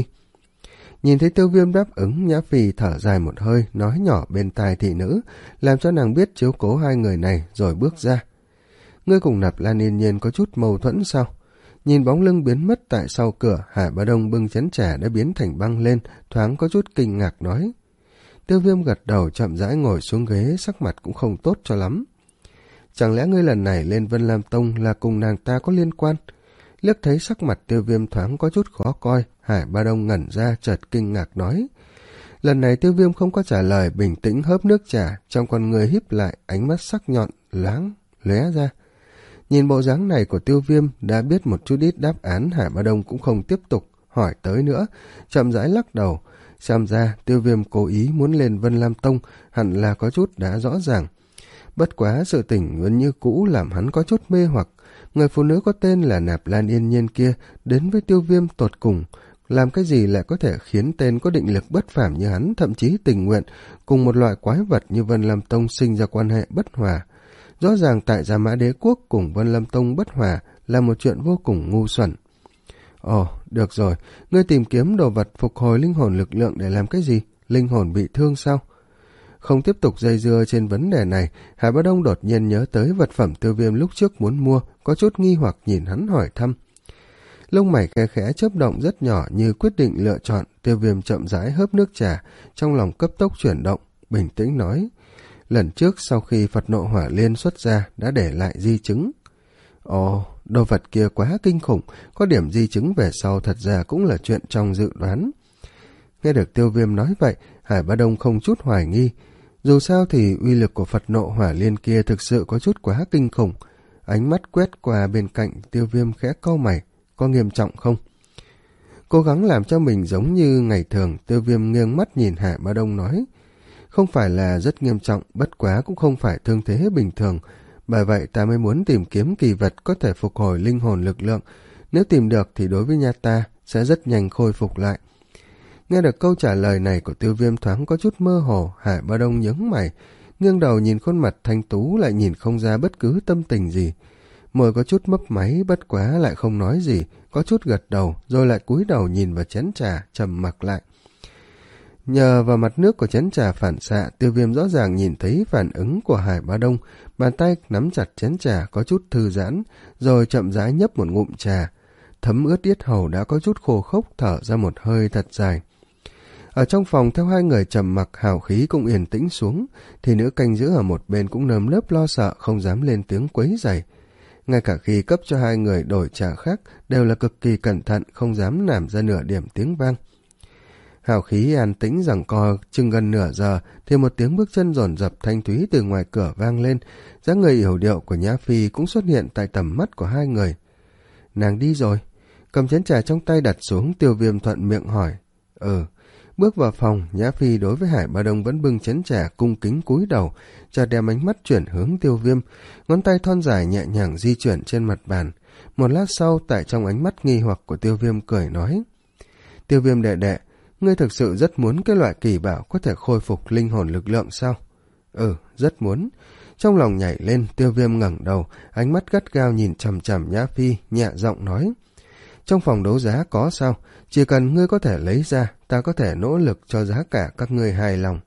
Nhìn thấy Tiêu Viêm đáp ứng, Nhã Phi thở dài một hơi, nói nhỏ bên tai thị nữ, làm cho nàng biết chiếu cố hai người này, rồi bước ra. Ngươi cùng Nạp Lan Yên Nhiên có chút mâu thuẫn sao? Nhìn bóng lưng biến mất tại sau cửa, Hải Bá Đông bưng chén trà đã biến thành băng lên, thoáng có chút kinh ngạc nói. Tiêu Viêm gật đầu, chậm rãi ngồi xuống ghế, sắc mặt cũng không tốt cho lắm. Chẳng lẽ ngươi lần này lên Vân Lam Tông là cùng nàng ta có liên quan? Liếc thấy sắc mặt Tiêu Viêm thoáng có chút khó coi, Hải Bá Đông ngẩn ra, chợt kinh ngạc nói. Lần này Tiêu Viêm không có trả lời, bình tĩnh hớp nước trà, trong con người híp lại, ánh mắt sắc nhọn loáng lóe ra. Nhìn bộ dáng này của Tiêu Viêm, đã biết một chút ít đáp án, Hải Bá Đông cũng không tiếp tục hỏi tới nữa, chậm rãi lắc đầu. Xem ra Tiêu Viêm cố ý muốn lên Vân Lam Tông, hẳn là có chút đã rõ ràng. Bất quá sự tình vẫn như cũ làm hắn có chút mê hoặc. Người phụ nữ có tên là Nạp Lan Yên Nhiên kia đến với Tiêu Viêm tột cùng, làm cái gì lại có thể khiến tên có định lực bất phàm như hắn thậm chí tình nguyện cùng một loại quái vật như Vân Lam Tông sinh ra quan hệ bất hòa. Rõ ràng tại Gia Mã Đế Quốc cùng Vân Lam Tông bất hòa là một chuyện vô cùng ngu xuẩn. Ồ, được rồi, ngươi tìm kiếm đồ vật phục hồi linh hồn lực lượng để làm cái gì? Linh hồn bị thương sao? Không tiếp tục dây dưa trên vấn đề này, Hải Bá Đông đột nhiên nhớ tới vật phẩm Tiêu Viêm lúc trước muốn mua, có chút nghi hoặc nhìn hắn hỏi thăm. Lông mày khẽ khẽ chớp động rất nhỏ như quyết định lựa chọn. Tiêu Viêm chậm rãi hớp nước trà, trong lòng cấp tốc chuyển động, bình tĩnh nói. Lần trước sau khi Phật Nộ Hỏa Liên xuất ra đã để lại di chứng. Ồ, đồ vật kia quá kinh khủng, có điểm di chứng về sau thật ra cũng là chuyện trong dự đoán. Nghe được Tiêu Viêm nói vậy, Hải Bá Đông không chút hoài nghi. Dù sao thì uy lực của Phật Nộ Hỏa Liên kia thực sự có chút quá kinh khủng. Ánh mắt quét qua bên cạnh Tiêu Viêm khẽ cau mày, có nghiêm trọng không? Cố gắng làm cho mình giống như ngày thường, Tiêu Viêm nghiêng mắt nhìn Hải Ba Đông nói. Không phải là rất nghiêm trọng, bất quá cũng không phải thương thế bình thường. Bởi vậy ta mới muốn tìm kiếm kỳ vật có thể phục hồi linh hồn lực lượng. Nếu tìm được thì đối với nha ta sẽ rất nhanh khôi phục lại. Nghe được câu trả lời này của Tiêu Viêm thoáng có chút mơ hồ, Hải Ba Đông nhướng mày, nghiêng đầu nhìn khuôn mặt thanh tú lại nhìn không ra bất cứ tâm tình gì. Môi có chút mấp máy, bất quá lại không nói gì, có chút gật đầu, rồi lại cúi đầu nhìn vào chén trà, trầm mặc lại. Nhờ vào mặt nước của chén trà phản xạ, Tiêu Viêm rõ ràng nhìn thấy phản ứng của Hải Ba Đông, bàn tay nắm chặt chén trà có chút thư giãn, rồi chậm rãi nhấp một ngụm trà. Thấm ướt yết hầu đã có chút khô khốc, thở ra một hơi thật dài. Ở trong phòng theo hai người trầm mặc, hào khí cũng yên tĩnh xuống, thì nữ canh giữ ở một bên cũng nơm nớp lo sợ, không dám lên tiếng quấy rầy. Ngay cả khi cấp cho hai người đổi trà khác đều là cực kỳ cẩn thận, không dám làm ra nửa điểm tiếng vang. Hào khí an tĩnh giằng co chừng gần nửa giờ thì một tiếng bước chân dồn dập thanh thúy từ ngoài cửa vang lên. Dáng người yểu điệu của Nhã Phi cũng xuất hiện tại tầm mắt của hai người. Nàng đi rồi. Cầm chén trà trong tay đặt xuống, Tiêu Viêm thuận miệng hỏi. Ừ. Bước vào phòng, Nhã Phi đối với Hải Ba Đông vẫn bưng chén trà cung kính cúi đầu, chợt đem ánh mắt chuyển hướng Tiêu Viêm, ngón tay thon dài nhẹ nhàng di chuyển trên mặt bàn. Một lát sau, tại trong ánh mắt nghi hoặc của Tiêu Viêm cười nói. Tiêu Viêm đệ đệ, ngươi thực sự rất muốn cái loại kỳ bảo có thể khôi phục linh hồn lực lượng sao? Ừ, rất muốn. Trong lòng nhảy lên, Tiêu Viêm ngẩng đầu, ánh mắt gắt gao nhìn chằm chằm Nhã Phi, nhẹ giọng nói. Trong phòng đấu giá có sao? Chỉ cần ngươi có thể lấy ra, ta có thể nỗ lực cho giá cả các ngươi hài lòng.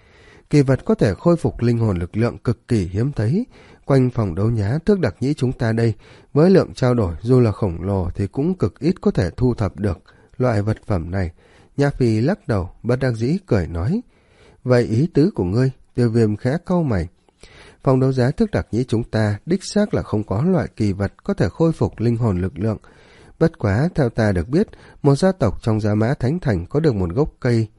Kỳ vật có thể khôi phục linh hồn lực lượng cực kỳ hiếm thấy. Quanh phòng đấu giá Tước Đặc Nhĩ chúng ta đây, với lượng trao đổi dù là khổng lồ thì cũng cực ít có thể thu thập được loại vật phẩm này. Nhã Phi lắc đầu, bất đắc dĩ cười nói. Vậy ý tứ của ngươi? Tiêu Viêm khẽ cau mày. Phòng đấu giá Tước Đặc Nhĩ chúng ta đích xác là không có loại kỳ vật có thể khôi phục linh hồn lực lượng. Bất quá, theo ta được biết, một gia tộc trong Gia Mã Thánh Thành có được một gốc cây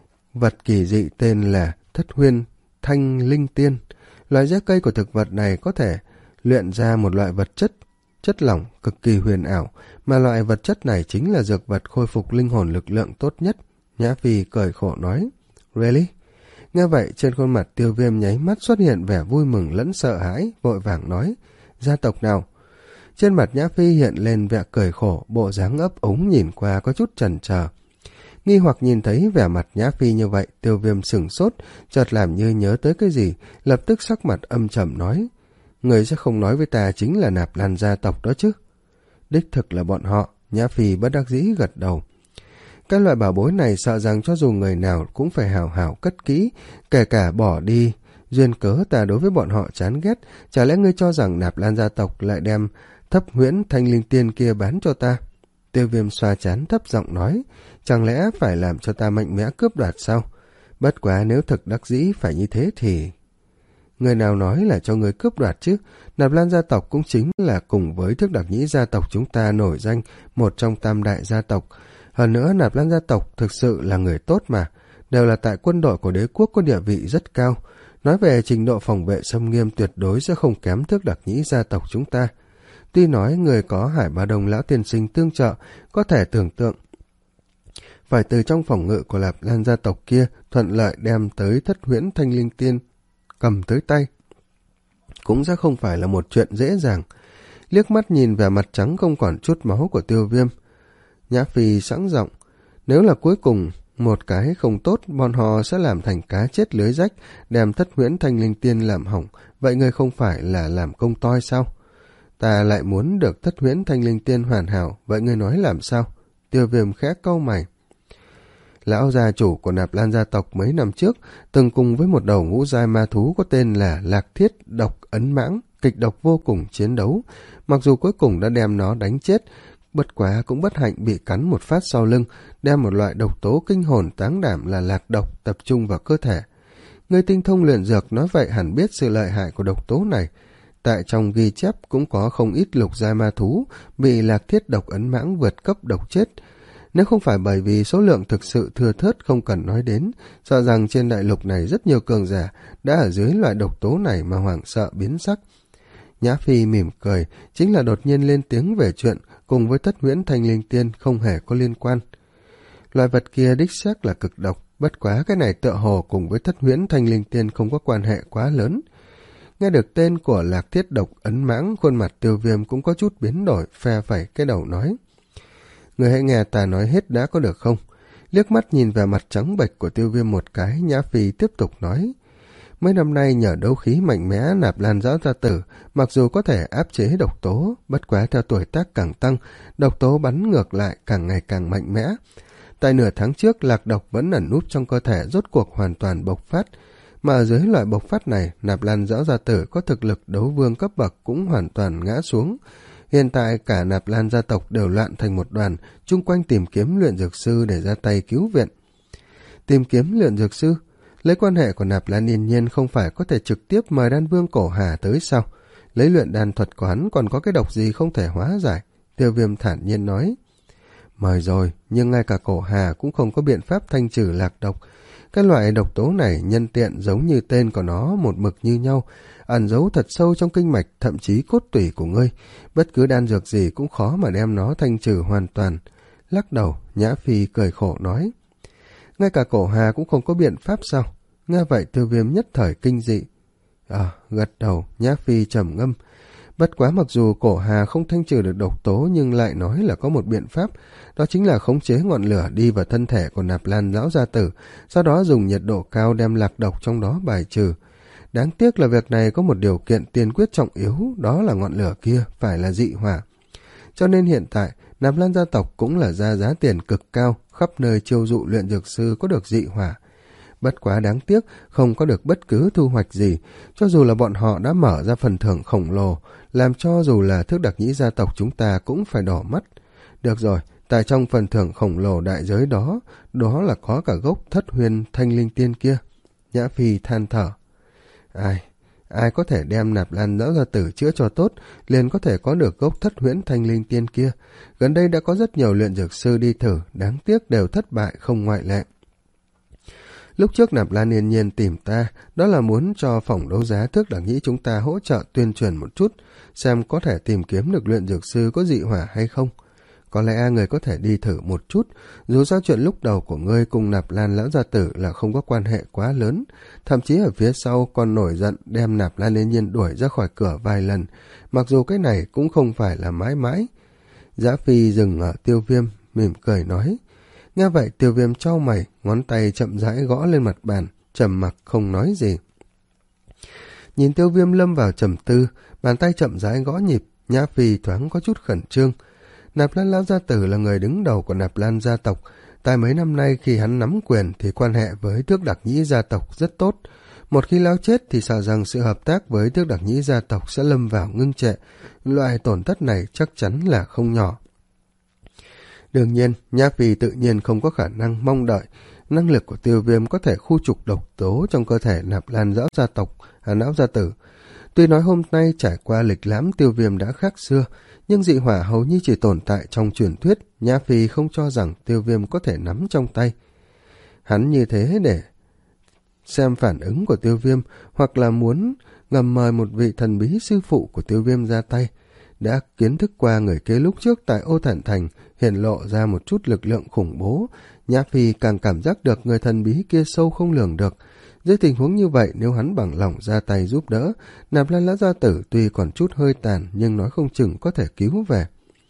vật kỳ dị tên là Thất Huyên Thanh Linh Tiên. Loại rễ cây của thực vật này có thể luyện ra một loại vật chất, chất lỏng cực kỳ huyền ảo, mà loại vật chất này chính là dược vật khôi phục linh hồn lực lượng tốt nhất. Nhã Phi cười khổ nói. Really? Nghe vậy, trên khuôn mặt Tiêu Viêm nháy mắt xuất hiện vẻ vui mừng lẫn sợ hãi, vội vàng nói. Gia tộc nào? Trên mặt Nhã Phi hiện lên vẻ cười khổ, bộ dáng ấp úng nhìn qua có chút chần chờ. Nghi hoặc nhìn thấy vẻ mặt Nhã Phi như vậy, Tiêu Viêm sửng sốt, chợt làm như nhớ tới cái gì, lập tức sắc mặt âm trầm nói. Người sẽ không nói với ta chính là Nạp Lan gia tộc đó chứ? Đích thực là bọn họ. Nhã Phi bất đắc dĩ gật đầu. Các loại bảo bối này sợ rằng cho dù người nào cũng phải hào hào cất kỹ, kể cả bỏ đi. Duyên cớ ta đối với bọn họ chán ghét, chả lẽ ngươi cho rằng Nạp Lan gia tộc lại đem Thấp Huyễn Thanh Linh Tiên kia bán cho ta? Tiêu Viêm xoa chán thấp giọng nói. Chẳng lẽ phải làm cho ta mạnh mẽ cướp đoạt sao? Bất quá nếu thực đắc dĩ phải như thế thì... Người nào nói là cho người cướp đoạt chứ? Nạp Lan gia tộc cũng chính là cùng với Tước Đặc Nhĩ gia tộc chúng ta nổi danh, một trong tam đại gia tộc. Hơn nữa Nạp Lan gia tộc thực sự là người tốt mà, đều là tại quân đội của đế quốc có địa vị rất cao. Nói về trình độ phòng vệ xâm nghiêm tuyệt đối sẽ không kém Tước Đặc Nhĩ gia tộc chúng ta. Tuy nói người có Hải Ba Đông lão tiên sinh tương trợ, có thể tưởng tượng phải từ trong phòng ngự của Nạp Lan gia tộc kia thuận lợi đem tới Thất Huyễn Thanh Linh Tiên cầm tới tay, cũng sẽ không phải là một chuyện dễ dàng. Liếc mắt nhìn vẻ mặt trắng không còn chút máu của Tiêu Viêm, Nhã Phi sẵn giọng. Nếu là cuối cùng một cái không tốt, bọn họ sẽ làm thành cá chết lưới rách, đem Thất Huyễn Thanh Linh Tiên làm hỏng. Vậy ngươi không phải là làm công toi sao? Ta lại muốn được Thất Huyễn Thanh Linh Tiên hoàn hảo, vậy ngươi nói làm sao? Tiêu Viêm khẽ cau mày. Lão gia chủ của Nạp Lan gia tộc mấy năm trước từng cùng với một đầu ngũ giai ma thú có tên là Lạc Thiết Độc Ấn Mãng kịch độc vô cùng chiến đấu. Mặc dù cuối cùng đã đem nó đánh chết, bất quá cũng bất hạnh bị cắn một phát sau lưng, đem một loại độc tố kinh hồn táng đảm là lạc độc tập trung vào cơ thể. Người tinh thông luyện dược nói vậy hẳn biết sự lợi hại của độc tố này. Tại trong ghi chép cũng có không ít lục giai ma thú bị Lạc Thiết Độc Ấn Mãng vượt cấp độc chết. Nếu không phải bởi vì số lượng thực sự thưa thớt không cần nói đến, sợ rằng trên đại lục này rất nhiều cường giả đã ở dưới loại độc tố này mà hoảng sợ biến sắc. Nhã Phi mỉm cười, chính là đột nhiên lên tiếng về chuyện cùng với Thất Huyễn Thanh Linh Tiên không hề có liên quan. Loại vật kia đích xác là cực độc, bất quá cái này tựa hồ cùng với Thất Huyễn Thanh Linh Tiên không có quan hệ quá lớn. Nghe được tên của Lạc Thiết Độc ấn mãng, khuôn mặt Tiêu Viêm cũng có chút biến đổi, phe phẩy cái đầu nói: người hãy nghe ta nói hết đã có được không? Liếc mắt nhìn về mặt trắng bệch của Tiêu Viêm một cái, Nhã Phi tiếp tục nói: mấy năm nay nhờ đấu khí mạnh mẽ Nạp Lan Lão gia tử, mặc dù có thể áp chế độc tố, bất quá theo tuổi tác càng tăng, độc tố bắn ngược lại càng ngày càng mạnh mẽ. Tại nửa tháng trước, lạc độc vẫn ẩn núp trong cơ thể rốt cuộc hoàn toàn bộc phát, mà ở dưới loại bộc phát này, Nạp Lan Lão gia tử có thực lực đấu vương cấp bậc cũng hoàn toàn ngã xuống. Hiện tại cả Nạp Lan gia tộc đều loạn thành một đoàn, chung quanh tìm kiếm luyện dược sư để ra tay cứu viện. Tìm kiếm luyện dược sư? Lấy quan hệ của Nạp Lan Yên Nhiên không phải có thể trực tiếp mời đan vương Cổ Hà tới sao? Lấy luyện đan thuật của hắn còn có cái độc gì không thể hóa giải? Tiêu Viêm thản nhiên nói: mời rồi, nhưng ngay cả Cổ Hà cũng không có biện pháp thanh trừ lạc độc. Cái loại độc tố này nhân tiện giống như tên của nó một mực như nhau, ẩn giấu thật sâu trong kinh mạch, thậm chí cốt tủy của ngươi. Bất cứ đan dược gì cũng khó mà đem nó thanh trừ hoàn toàn. Lắc đầu, Nhã Phi cười khổ nói: ngay cả Cổ Hà cũng không có biện pháp sao? Nghe vậy Tiêu Viêm nhất thời kinh dị. À, gật đầu, Nhã Phi trầm ngâm. Bất quá mặc dù Cổ Hà không thanh trừ được độc tố, nhưng lại nói là có một biện pháp, đó chính là khống chế ngọn lửa đi vào thân thể của Nạp Lan Lão gia tử, sau đó dùng nhiệt độ cao đem lạc độc trong đó bài trừ. Đáng tiếc là việc này có một điều kiện tiên quyết trọng yếu, đó là ngọn lửa kia phải là dị hỏa. Cho nên hiện tại, Nạp Lan gia tộc cũng là ra giá tiền cực cao, khắp nơi chiêu dụ luyện dược sư có được dị hỏa. Bất quá đáng tiếc, không có được bất cứ thu hoạch gì, cho dù là bọn họ đã mở ra phần thưởng khổng lồ, làm cho dù là Thước Đặc Nhĩ gia tộc chúng ta cũng phải đỏ mắt. Được rồi, tại trong phần thưởng khổng lồ đại giới đó, đó là có cả gốc Thất Huyền Thanh Linh Tiên kia. Nhã Phi than thở: ai, ai có thể đem Nạp Lan Lão gia tử chữa cho tốt, liền có thể có được gốc Thất Huyễn Thanh Linh Tiên kia. Gần đây đã có rất nhiều luyện dược sư đi thử, đáng tiếc đều thất bại không ngoại lệ. Lúc trước Nạp Lan Yên Nhiên tìm ta, đó là muốn cho phòng đấu giá Thước Đặc Nhĩ chúng ta hỗ trợ tuyên truyền một chút, xem có thể tìm kiếm được luyện dược sư có dị hỏa hay không. Có lẽ người có thể đi thử một chút, dù sao chuyện lúc đầu của ngươi cùng Nạp Lan Lão gia tử là không có quan hệ quá lớn, thậm chí ở phía sau còn nổi giận đem Nạp Lan Yên Nhiên đuổi ra khỏi cửa vài lần, mặc dù cái này cũng không phải là mãi mãi. Dã Phi dừng ở Tiêu Viêm, mỉm cười nói. Nghe vậy Tiêu Viêm chau mày, ngón tay chậm rãi gõ lên mặt bàn, trầm mặc không nói gì. Nhìn Tiêu Viêm lâm vào trầm tư, bàn tay chậm rãi gõ nhịp, Nhã Phi thoáng có chút khẩn trương. Nạp Lan Lão gia tử là người đứng đầu của Nạp Lan gia tộc, tại mấy năm nay khi hắn nắm quyền thì quan hệ với Thước Đặc Nhĩ gia tộc rất tốt. Một khi Lão chết thì sợ rằng sự hợp tác với Thước Đặc Nhĩ gia tộc sẽ lâm vào ngưng trệ, loại tổn thất này chắc chắn là không nhỏ. Đương nhiên, Nhã Phi tự nhiên không có khả năng mong đợi năng lực của Tiêu Viêm có thể khu trục độc tố trong cơ thể Nạp Lan Lão gia tộc, Hà Lão gia tử. Tuy nói hôm nay trải qua lịch lãm Tiêu Viêm đã khác xưa, nhưng dị hỏa hầu như chỉ tồn tại trong truyền thuyết, Nhã Phi không cho rằng Tiêu Viêm có thể nắm trong tay. Hắn như thế để xem phản ứng của Tiêu Viêm, hoặc là muốn ngầm mời một vị thần bí sư phụ của Tiêu Viêm ra tay. Đã kiến thức qua người kế lúc trước tại Ô Thản Thành hiện lộ ra một chút lực lượng khủng bố, Nhã Phi càng cảm giác được người thần bí kia sâu không lường được. Dưới tình huống như vậy, nếu hắn bằng lòng ra tay giúp đỡ, Nạp Lan Lão gia tử tuy còn chút hơi tàn nhưng nói không chừng có thể cứu về.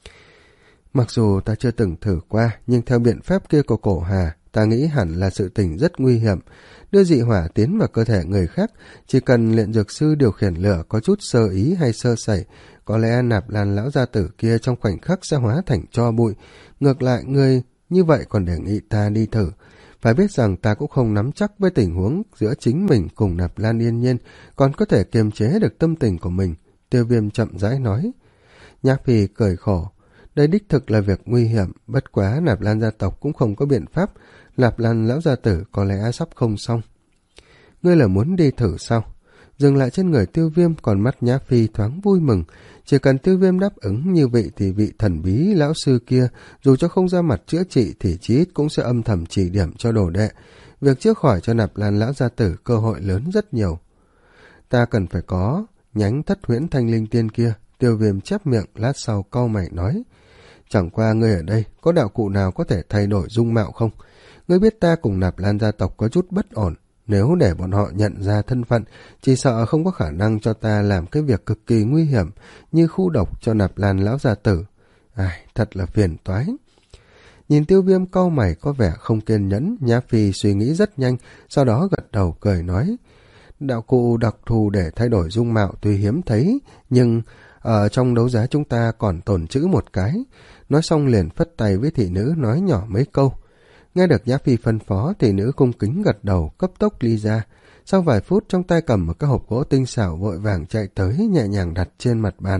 Mặc dù ta chưa từng thử qua, nhưng theo biện pháp kia của Cổ Hà, ta nghĩ hẳn là sự tình rất nguy hiểm. Đưa dị hỏa tiến vào cơ thể người khác, chỉ cần luyện dược sư điều khiển lửa có chút sơ ý hay sơ sẩy, có lẽ Nạp Lan Lão gia tử kia trong khoảnh khắc sẽ hóa thành tro bụi. Ngược lại, người như vậy còn đề nghị ta đi thử. Phải biết rằng ta cũng không nắm chắc với tình huống giữa chính mình cùng Nạp Lan Yên Nhiên, còn có thể kiềm chế được tâm tình của mình. Tiêu Viêm chậm rãi nói. Nhã Phi cười khổ. Đây đích thực là việc nguy hiểm, bất quá Nạp Lan gia tộc cũng không có biện pháp. Nạp Lan Lão gia tử có lẽ sắp không xong. Ngươi là muốn đi thử sao? Dừng lại trên người Tiêu Viêm, còn mắt Nhã Phi thoáng vui mừng. Chỉ cần Tiêu Viêm đáp ứng như vậy thì vị thần bí lão sư kia, dù cho không ra mặt chữa trị thì chí ít cũng sẽ âm thầm chỉ điểm cho đồ đệ. Việc chữa khỏi cho Nạp Lan Lão gia tử cơ hội lớn rất nhiều. Ta cần phải có nhánh Thất Huyễn Thanh Linh Tiên kia. Tiêu Viêm chép miệng, lát sau cau mày nói. Chẳng qua ngươi ở đây, có đạo cụ nào có thể thay đổi dung mạo không? Ngươi biết ta cùng Nạp Lan gia tộc có chút bất ổn. Nếu để bọn họ nhận ra thân phận, chỉ sợ không có khả năng cho ta làm cái việc cực kỳ nguy hiểm như khu độc cho Nạp Lan lão gia tử. Ai, thật là phiền toái. Nhìn Tiêu Viêm cau mày có vẻ không kiên nhẫn, Nhã Phi suy nghĩ rất nhanh, sau đó gật đầu cười nói. Đạo cụ đặc thù để thay đổi dung mạo tuy hiếm thấy, nhưng ở trong đấu giá chúng ta còn tồn trữ một cái. Nói xong liền phất tay với thị nữ nói nhỏ mấy câu. Nghe được Nhã Phi phân phó, thị nữ cung kính gật đầu, cấp tốc ly ra. Sau vài phút trong tay cầm một cái hộp gỗ tinh xảo vội vàng chạy tới, nhẹ nhàng đặt trên mặt bàn.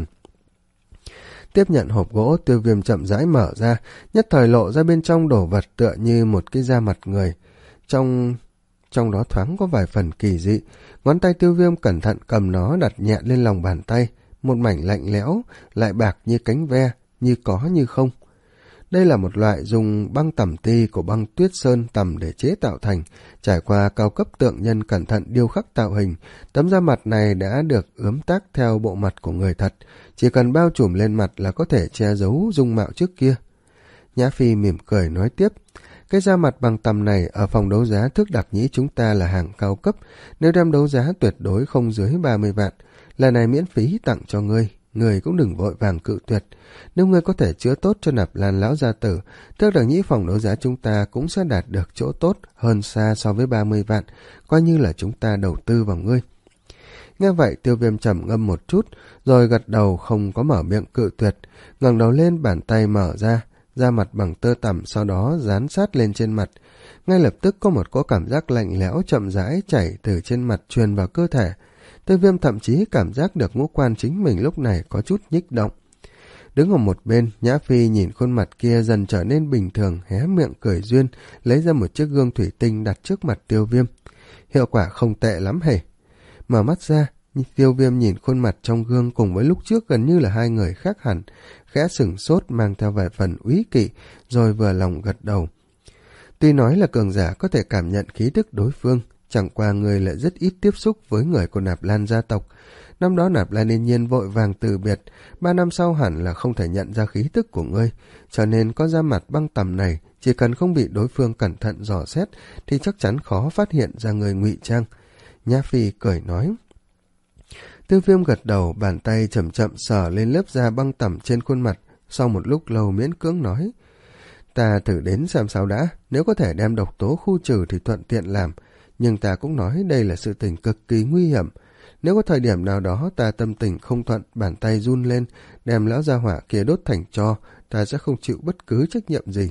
Tiếp nhận hộp gỗ, Tiêu Viêm chậm rãi mở ra, nhất thời lộ ra bên trong đồ vật tựa như một cái da mặt người. Trong trong đó thoáng có vài phần kỳ dị. Ngón tay Tiêu Viêm cẩn thận cầm nó đặt nhẹ lên lòng bàn tay, một mảnh lạnh lẽo, lại bạc như cánh ve, như có như không. Đây là một loại dùng băng tẩm ti của băng tuyết sơn tầm để chế tạo thành, trải qua cao cấp tượng nhân cẩn thận điêu khắc tạo hình. Tấm da mặt này đã được ướm tác theo bộ mặt của người thật, chỉ cần bao trùm lên mặt là có thể che giấu dung mạo trước kia. Nhã Phi mỉm cười nói tiếp, cái da mặt bằng tầm này ở phòng đấu giá Thước Đặc Nhĩ chúng ta là hàng cao cấp, nếu đem đấu giá tuyệt đối không dưới ba mươi vạn, lần này miễn phí tặng cho ngươi. Người cũng đừng vội vàng cự tuyệt. Nếu ngươi có thể chữa tốt cho Nạp Lan lão gia tử, Thước Đặc Nhĩ phòng đấu giá chúng ta cũng sẽ đạt được chỗ tốt hơn xa so với ba mươi vạn, coi như là chúng ta đầu tư vào ngươi. Nghe vậy Tiêu Viêm trầm ngâm một chút, rồi gật đầu không có mở miệng cự tuyệt, ngẩng đầu lên, bàn tay mở ra, da mặt bằng tơ tằm sau đó dán sát lên trên mặt. Ngay lập tức có một cỗ cảm giác lạnh lẽo chậm rãi chảy từ trên mặt truyền vào cơ thể. Tiêu Viêm thậm chí cảm giác được ngũ quan chính mình lúc này có chút nhích động. Đứng ở một bên, Nhã Phi nhìn khuôn mặt kia dần trở nên bình thường, hé miệng cười duyên, lấy ra một chiếc gương thủy tinh đặt trước mặt Tiêu Viêm. Hiệu quả không tệ lắm hề. Mở mắt ra, Tiêu Viêm nhìn khuôn mặt trong gương cùng với lúc trước gần như là hai người khác hẳn, khẽ sửng sốt mang theo vài phần úy kỵ, rồi vừa lòng gật đầu. Tuy nói là cường giả có thể cảm nhận khí tức đối phương, chẳng qua người lại rất ít tiếp xúc với người của Nạp Lan gia tộc. Năm đó Nạp Lan Yên Nhiên vội vàng từ biệt, ba năm sau hẳn là không thể nhận ra khí tức của ngươi, cho nên có da mặt băng tầm này, chỉ cần không bị đối phương cẩn thận dò xét, thì chắc chắn khó phát hiện ra người ngụy trang. Nhã Phi cười nói. Tiêu Viêm gật đầu, bàn tay chậm chậm sờ lên lớp da băng tẩm trên khuôn mặt, sau một lúc lâu miễn cưỡng nói. Ta thử đến xem sao đã, nếu có thể đem độc tố khu trừ thì thuận tiện làm, nhưng ta cũng nói đây là sự tình cực kỳ nguy hiểm. Nếu có thời điểm nào đó ta tâm tình không thuận, bàn tay run lên, đem lão gia hỏa kia đốt thành tro, ta sẽ không chịu bất cứ trách nhiệm gì.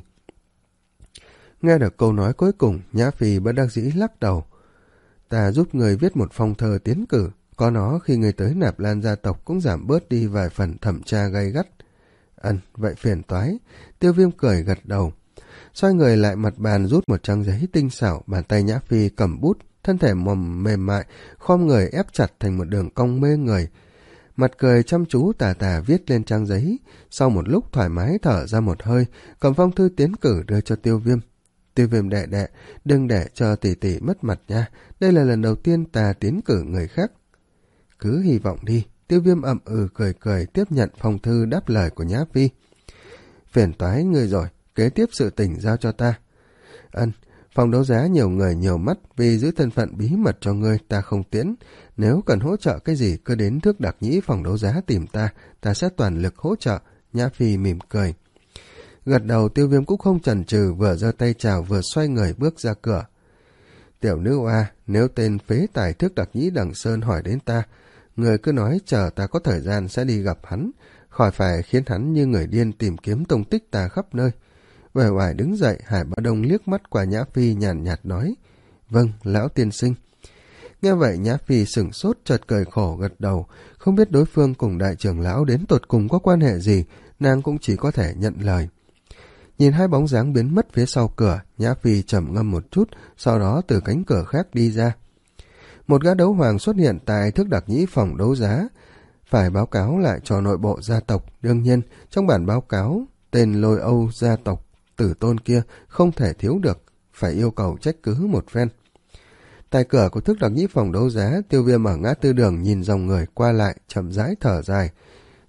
Nghe được câu nói cuối cùng, Nhã Phi bất đắc dĩ lắc đầu. Ta giúp người viết một phong thơ tiến cử, có nó khi người tới Nạp Lan gia tộc cũng giảm bớt đi vài phần thẩm tra gay gắt. Ừm, vậy phiền toái. Tiêu Viêm cười gật đầu. Xoay người lại mặt bàn rút một trang giấy tinh xảo, bàn tay Nhã Phi cầm bút, thân thể mềm mềm mại, khom người ép chặt thành một đường cong mê người. Mặt cười chăm chú tà tà viết lên trang giấy, sau một lúc thoải mái thở ra một hơi, cầm phong thư tiến cử đưa cho Tiêu Viêm. Tiêu Viêm đệ đệ, đừng để cho tỷ tỷ mất mặt nha, đây là lần đầu tiên ta tiến cử người khác. Cứ hy vọng đi. Tiêu Viêm ậm ừ cười cười tiếp nhận phong thư đáp lời của Nhã Phi. Phiền toái người rồi, kế tiếp sự tình giao cho ta. Ân, phòng đấu giá nhiều người nhiều mắt, vì giữ thân phận bí mật cho ngươi ta không tiễn. Nếu cần hỗ trợ cái gì cứ đến Thước Đặc Nhĩ phòng đấu giá tìm ta, ta sẽ toàn lực hỗ trợ. Nhã Phi mỉm cười. Gật đầu, Tiêu Viêm cũng không chần chừ, vừa giơ tay chào vừa xoay người bước ra cửa. Tiểu nữ oa, nếu tên phế tài Thước Đặc Nhĩ Đằng Sơn hỏi đến ta, người cứ nói chờ ta có thời gian sẽ đi gặp hắn, khỏi phải khiến hắn như người điên tìm kiếm tung tích ta khắp nơi. Uể oải đứng dậy, Hải Bá Đông liếc mắt qua Nhã Phi nhàn nhạt nói, vâng, lão tiên sinh. Nghe vậy Nhã Phi sửng sốt chợt cười khổ gật đầu, không biết đối phương cùng đại trưởng lão đến tột cùng có quan hệ gì, nàng cũng chỉ có thể nhận lời. Nhìn hai bóng dáng biến mất phía sau cửa, Nhã Phi trầm ngâm một chút, sau đó từ cánh cửa khác đi ra. Một gã đấu hoàng xuất hiện tại Thước Đặc Nhĩ phòng đấu giá, phải báo cáo lại cho nội bộ gia tộc. Đương nhiên, trong bản báo cáo, tên Lôi Âu gia tộc tử tôn kia không thể thiếu được, phải yêu cầu trách cứ một phen. Tại cửa của Thước Đặc Nhĩ phòng đấu giá, Tiêu Viêm ở ngã tư đường nhìn dòng người qua lại, chậm rãi thở dài.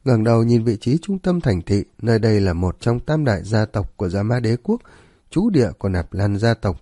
ngẩng đầu nhìn vị trí trung tâm thành thị, nơi đây là một trong tam đại gia tộc của Dạ Mã Đế quốc, trú địa của Nạp Lan gia tộc.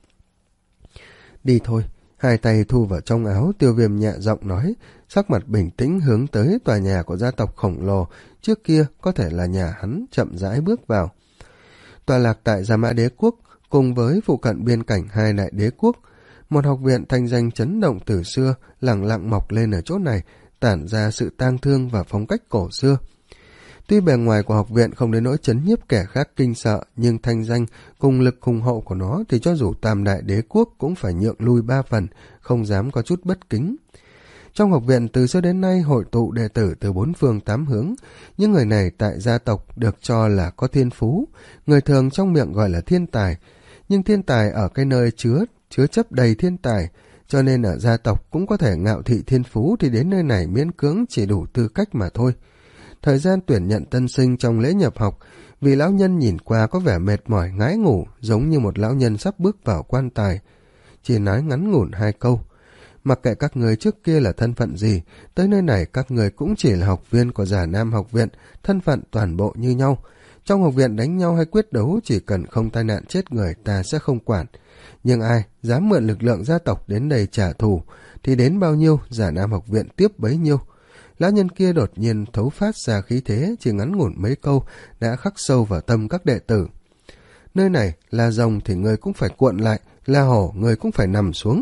Đi thôi. Hai tay thu vào trong áo, Tiêu Viêm nhẹ giọng nói, sắc mặt bình tĩnh hướng tới tòa nhà của gia tộc khổng lồ, trước kia có thể là nhà hắn, chậm rãi bước vào. Tọa lạc tại Dạ Mã Đế quốc, cùng với phụ cận biên cảnh hai đại đế quốc, một học viện thanh danh chấn động từ xưa lẳng lặng mọc lên ở chỗ này, tản ra sự tang thương và phong cách cổ xưa. Tuy bề ngoài của học viện không đến nỗi chấn nhiếp kẻ khác kinh sợ, nhưng thanh danh cùng lực hùng hậu của nó thì cho dù tam đại đế quốc cũng phải nhượng lui ba phần, không dám có chút bất kính. Trong học viện từ xưa đến nay hội tụ đệ tử từ bốn phương tám hướng, những người này tại gia tộc được cho là có thiên phú, người thường trong miệng gọi là thiên tài, nhưng thiên tài ở cái nơi chứa chứa chấp đầy thiên tài, cho nên ở gia tộc cũng có thể ngạo thị thiên phú thì đến nơi này miễn cưỡng chỉ đủ tư cách mà thôi. Thời gian tuyển nhận tân sinh trong lễ nhập học, vị lão nhân nhìn qua có vẻ mệt mỏi ngái ngủ, giống như một lão nhân sắp bước vào quan tài. Chỉ nói ngắn ngủn hai câu. Mặc kệ các người trước kia là thân phận gì, tới nơi này các người cũng chỉ là học viên của Già Nam học viện, thân phận toàn bộ như nhau. Trong học viện đánh nhau hay quyết đấu chỉ cần không tai nạn chết người ta sẽ không quản. Nhưng ai dám mượn lực lượng gia tộc đến đây trả thù, thì đến bao nhiêu Già Nam học viện tiếp bấy nhiêu. Lão nhân kia đột nhiên thấu phát ra khí thế, chỉ ngắn ngủn mấy câu đã khắc sâu vào tâm các đệ tử. Nơi này là rồng thì người cũng phải cuộn lại, là hổ người cũng phải nằm xuống.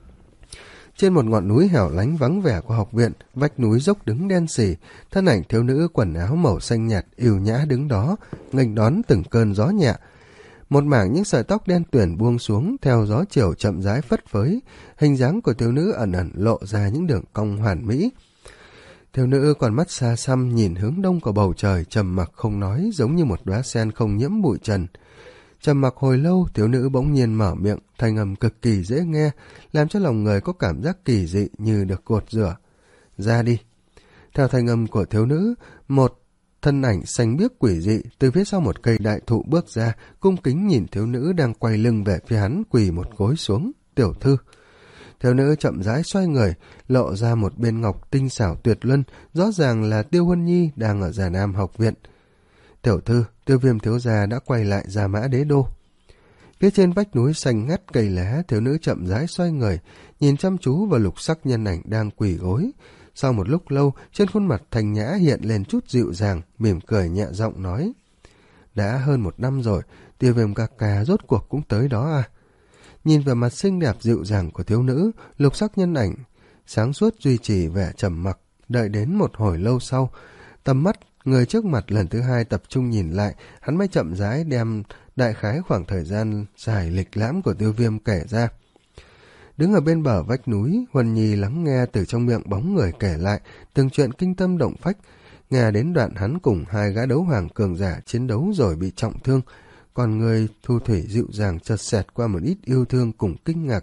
Trên một ngọn núi hẻo lánh vắng vẻ của học viện, vách núi dốc đứng đen sì, thân ảnh thiếu nữ quần áo màu xanh nhạt yêu nhã đứng đó, nghênh đón từng cơn gió nhẹ. Một mảng những sợi tóc đen tuyền buông xuống theo gió chiều chậm rãi phất phới, hình dáng của thiếu nữ ẩn ẩn lộ ra những đường cong hoàn mỹ. Thiếu nữ còn mắt xa xăm nhìn hướng đông của bầu trời, trầm mặc không nói, giống như một đóa sen không nhiễm bụi trần. Trầm mặc hồi lâu, thiếu nữ bỗng nhiên mở miệng, thanh âm cực kỳ dễ nghe, làm cho lòng người có cảm giác kỳ dị như được gột rửa. Ra đi. Theo thanh âm của thiếu nữ, một thân ảnh xanh biếc quỷ dị từ phía sau một cây đại thụ bước ra, cung kính nhìn thiếu nữ đang quay lưng về phía hắn, quỳ một gối xuống. Tiểu thư. Thiếu nữ chậm rãi xoay người, lộ ra một bên ngọc tinh xảo tuyệt luân, rõ ràng là Tiêu Huân Nhi đang ở Già Nam học viện. Tiểu thư, Tiêu Viêm thiếu gia đã quay lại Gia Mã Đế đô. Phía trên vách núi xanh ngắt cây lá, thiếu nữ chậm rãi xoay người, nhìn chăm chú vào lục sắc nhân ảnh đang quỳ gối. Sau một lúc lâu, trên khuôn mặt thanh nhã hiện lên chút dịu dàng, mỉm cười nhẹ giọng nói: đã hơn một năm rồi, Tiêu Viêm ca ca rốt cuộc cũng tới đó à? Nhìn vào mặt xinh đẹp dịu dàng của thiếu nữ, lục sắc nhân ảnh sáng suốt duy trì vẻ trầm mặc. Đợi đến một hồi lâu sau, tầm mắt người trước mặt lần thứ hai tập trung nhìn lại, hắn mới chậm rãi đem đại khái khoảng thời gian dài lịch lãm của Tiêu Viêm kể ra. Đứng ở bên bờ vách núi, Huân Nhi lắng nghe từ trong miệng bóng người kể lại từng chuyện kinh tâm động phách, nghe đến đoạn hắn cùng hai gã đấu hoàng cường giả chiến đấu rồi bị trọng thương, còn người thu thủy dịu dàng chợt xẹt qua một ít yêu thương cùng kinh ngạc.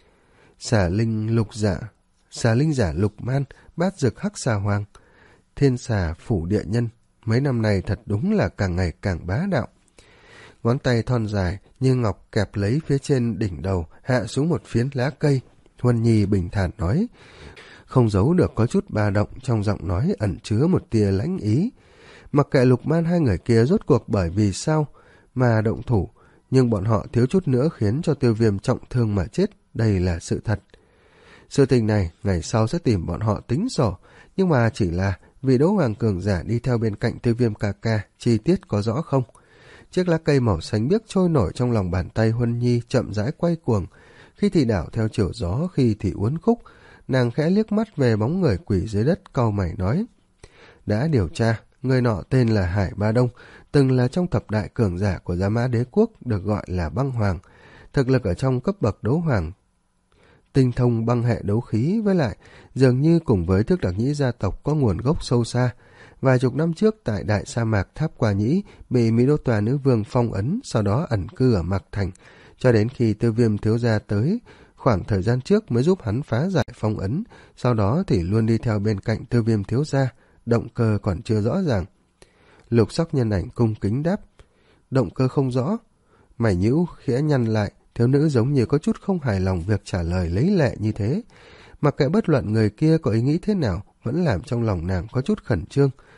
Xà linh lục giả, xà linh giả lục man, bát dực hắc xà hoàng, thiên xà phủ địa nhân, mấy năm này thật đúng là càng ngày càng bá đạo. Ngón tay thon dài như ngọc kẹp lấy phía trên đỉnh đầu, hạ xuống một phiến lá cây. Huân Nhi bình thản nói, không giấu được có chút ba động trong giọng nói ẩn chứa một tia lãnh ý. Mặc kệ Lục Man hai người kia rốt cuộc bởi vì sao mà động thủ, nhưng bọn họ thiếu chút nữa khiến cho Tiêu Viêm trọng thương mà chết, đây là sự thật. Sự tình này ngày sau sẽ tìm bọn họ tính sổ, nhưng mà chỉ là vì đấu hoàng cường giả đi theo bên cạnh Tiêu Viêm ca ca, chi tiết có rõ không? Chiếc lá cây màu xanh biếc trôi nổi trong lòng bàn tay Huân Nhi chậm rãi quay cuồng, khi thì đảo theo chiều gió, khi thì uốn khúc. Nàng khẽ liếc mắt về bóng người quỷ dưới đất, cau mày nói, đã điều tra, người nọ tên là Hải Ba Đông, từng là trong thập đại cường giả của Gia Mã Đế quốc, được gọi là băng hoàng, thực lực ở trong cấp bậc đấu hoàng, tinh thông băng hệ đấu khí, với lại dường như cùng với Thước Đặc Nhĩ gia tộc có nguồn gốc sâu xa. Vài chục năm trước tại đại sa mạc Tháp Qua Nhĩ bị Mỹ Đô Tòa nữ vương phong ấn, sau đó ẩn cư ở Mạc Thành, cho đến khi Tiêu Viêm thiếu gia tới khoảng thời gian trước mới giúp hắn phá giải phong ấn, sau đó thì luôn đi theo bên cạnh Tiêu Viêm thiếu gia, động cơ còn chưa rõ ràng. Lục sắc nhân ảnh cung kính đáp, động cơ không rõ. Mày nhĩu khẽ nhăn lại, thiếu nữ giống như có chút không hài lòng việc trả lời lấy lệ như thế. Mặc kệ bất luận người kia có ý nghĩ thế nào, vẫn làm trong lòng nàng có chút khẩn trương.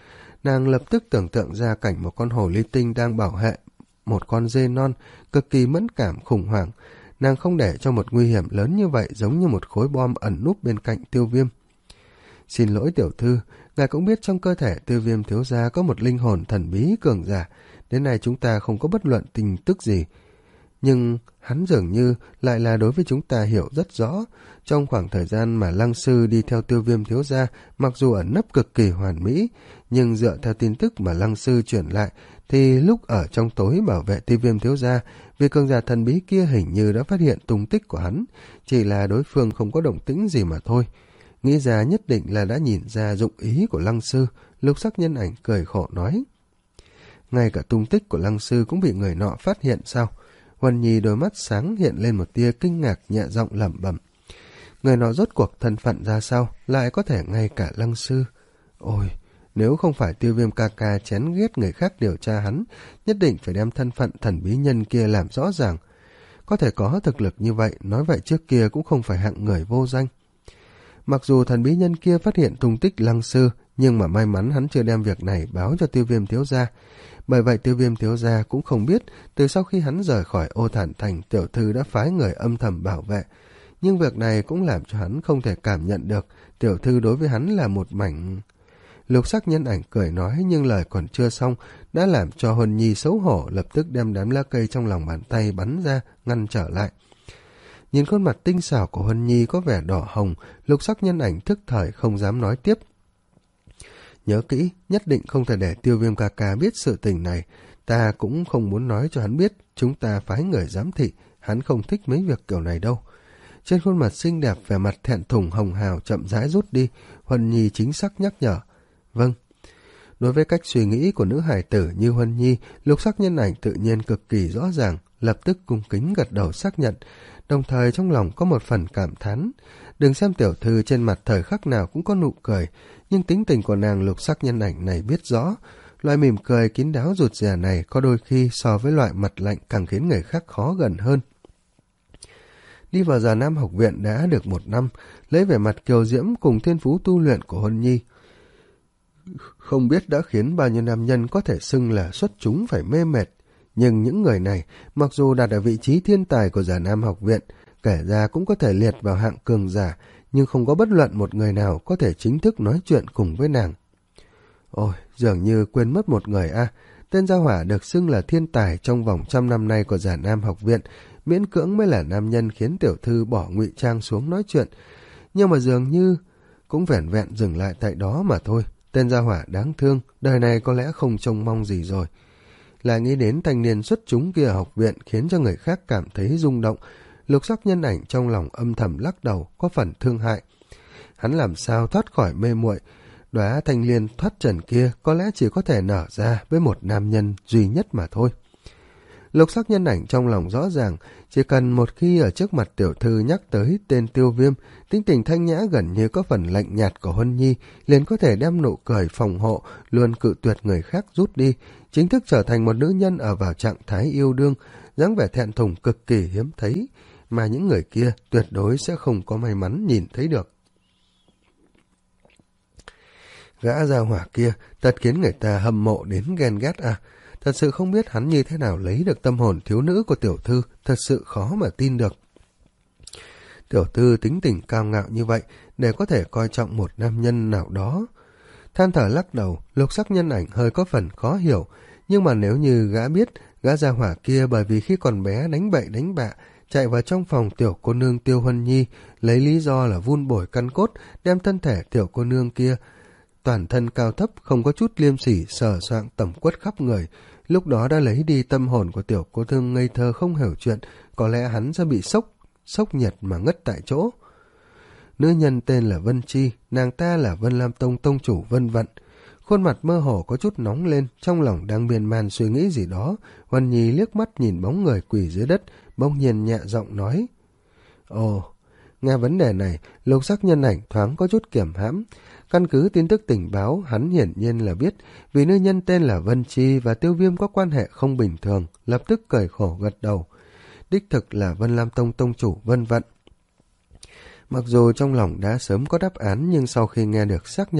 Nàng lập tức tưởng tượng ra cảnh một con hồ ly tinh đang bảo hệ một con dê non, cực kỳ mẫn cảm khủng hoảng. Nàng không để cho một nguy hiểm lớn như vậy giống như một khối bom ẩn núp bên cạnh Tiêu Viêm. Xin lỗi tiểu thư, ngài cũng biết trong cơ thể Tiêu Viêm thiếu gia có một linh hồn thần bí cường giả, đến nay chúng ta không có bất luận tin tức gì. Nhưng hắn dường như lại là đối với chúng ta hiểu rất rõ. Trong khoảng thời gian mà Lăng Sư đi theo Tiêu Viêm thiếu gia, mặc dù ẩn nấp cực kỳ hoàn mỹ, nhưng dựa theo tin tức mà Lăng Sư chuyển lại, thì lúc ở trong tối bảo vệ Tiêu Viêm thiếu gia, vì cường giả thần bí kia hình như đã phát hiện tung tích của hắn, chỉ là đối phương không có động tĩnh gì mà thôi. Nghĩ ra nhất định là đã nhìn ra dụng ý của Lăng Sư. Lục Sắc Nhân Ảnh cười khổ nói: ngay cả tung tích của Lăng Sư cũng bị người nọ phát hiện sao? Huân Nhi đôi mắt sáng hiện lên một tia kinh ngạc, nhẹ giọng lẩm bẩm: người nọ rốt cuộc thân phận ra sao, lại có thể ngay cả Lăng Sư? Ôi, nếu không phải Tiêu Viêm ca ca chén ghét người khác điều tra hắn, nhất định phải đem thân phận thần bí nhân kia làm rõ ràng. Có thể có thực lực như vậy, nói vậy trước kia cũng không phải hạng người vô danh. Mặc dù thần bí nhân kia phát hiện tung tích Lăng Sư, nhưng mà may mắn hắn chưa đem việc này báo cho Tiêu Viêm thiếu gia. Bởi vậy Tiêu Viêm thiếu gia cũng không biết từ sau khi hắn rời khỏi Ô Thản Thành, tiểu thư đã phái người âm thầm bảo vệ. Nhưng việc này cũng làm cho hắn không thể cảm nhận được tiểu thư đối với hắn là một mảnh... Lục Sắc Nhân Ảnh cười nói, nhưng lời còn chưa xong đã làm cho Huân Nhi xấu hổ, lập tức đem đám lá cây trong lòng bàn tay bắn ra, ngăn trở lại. Nhìn khuôn mặt tinh xảo của Huân Nhi có vẻ đỏ hồng, Lục Sắc Nhân Ảnh thức thời không dám nói tiếp. Nhớ kỹ, nhất định không thể để Tiêu Viêm ca ca biết sự tình này. Ta cũng không muốn nói cho hắn biết, chúng ta phái người giám thị, hắn không thích mấy việc kiểu này đâu. Trên khuôn mặt xinh đẹp, vẻ mặt thẹn thùng hồng hào chậm rãi rút đi, Huân Nhi chính xác nhắc nhở. Vâng. Đối với cách suy nghĩ của nữ hài tử như Huân Nhi, Lục Sắc Nhân Ảnh tự nhiên cực kỳ rõ ràng, lập tức cung kính gật đầu xác nhận, đồng thời trong lòng có một phần cảm thán. Đừng xem tiểu thư trên mặt thời khắc nào cũng có nụ cười, nhưng tính tình của nàng Lục Sắc Nhân Ảnh này biết rõ, loại mỉm cười kín đáo rụt rè này có đôi khi so với loại mặt lạnh càng khiến người khác khó gần hơn. Đi vào Già Nam học viện đã được một năm, lấy vẻ mặt kiều diễm cùng thiên phú tu luyện của Huân Nhi, không biết đã khiến bao nhiêu nam nhân có thể xưng là xuất chúng phải mê mệt. Nhưng những người này, mặc dù đạt ở vị trí thiên tài của Già Nam học viện, kể ra cũng có thể liệt vào hạng cường giả, nhưng không có bất luận một người nào có thể chính thức nói chuyện cùng với nàng. Ôi, dường như quên mất một người a à. Tên Gia Hỏa được xưng là thiên tài trong vòng trăm năm nay của Già Nam học viện, miễn cưỡng mới là nam nhân khiến tiểu thư bỏ ngụy trang xuống nói chuyện. Nhưng mà dường như cũng vẻn vẹn dừng lại tại đó mà thôi. Tên Gia Hỏa đáng thương, đời này có lẽ không trông mong gì rồi. Lại nghĩ đến thanh niên xuất chúng kia ở học viện khiến cho người khác cảm thấy rung động. Lục Sắc Nhân Ảnh trong lòng âm thầm lắc đầu, có phần thương hại. Hắn làm sao thoát khỏi mê muội? Đóa thanh liên thoát trần kia có lẽ chỉ có thể nở ra với một nam nhân duy nhất mà thôi. Lục Sắc Nhân Ảnh trong lòng rõ ràng, chỉ cần một khi ở trước mặt tiểu thư nhắc tới tên Tiêu Viêm, tính tình thanh nhã gần như có phần lạnh nhạt của Huân Nhi, liền có thể đem nụ cười phòng hộ, luôn cự tuyệt người khác rút đi, chính thức trở thành một nữ nhân ở vào trạng thái yêu đương, dáng vẻ thẹn thùng cực kỳ hiếm thấy, mà những người kia tuyệt đối sẽ không có may mắn nhìn thấy được. Gã Gia Hỏa kia thật khiến người ta hâm mộ đến ghen ghét à. Thật sự không biết hắn như thế nào lấy được tâm hồn thiếu nữ của tiểu thư, thật sự khó mà tin được. Tiểu thư tính tình cao ngạo như vậy, để có thể coi trọng một nam nhân nào đó. Than thở lắc đầu, Lục Sắc Nhân Ảnh hơi có phần khó hiểu, nhưng mà nếu như gã biết, gã Gia Hỏa kia bởi vì khi còn bé đánh bậy đánh bạ, chạy vào trong phòng tiểu cô nương Tiêu Huân Nhi, lấy lý do là vun bồi căn cốt, đem thân thể tiểu cô nương kia, toàn thân cao thấp, không có chút liêm sỉ, sờ soạng tẩm quất khắp người, lúc đó đã lấy đi tâm hồn của tiểu cô nương ngây thơ không hiểu chuyện, có lẽ hắn sẽ bị sốc, sốc nhiệt mà ngất tại chỗ. Nữ nhân tên là Vân Chi, nàng ta là Vân Lam Tông tông chủ Vân Vận. Khuôn mặt mơ hồ có chút nóng lên, trong lòng đang miên man suy nghĩ gì đó. Huân Nhi liếc mắt nhìn bóng người quỳ dưới đất, bỗng nhiên nhẹ giọng nói: Ồ, nghe vấn đề này, Lục Sắc Nhân Ảnh thoáng có chút kiềm hãm. Căn cứ tin tức tình báo, hắn hiển nhiên là biết vì nữ nhân tên là Vân Chi và Tiêu Viêm có quan hệ không bình thường, lập tức cười khổ gật đầu. Đích thực là Vân Lam Tông tông chủ Vân Vận. Mặc dù trong lòng đã sớm có đáp án, nhưng sau khi nghe được xác nhận,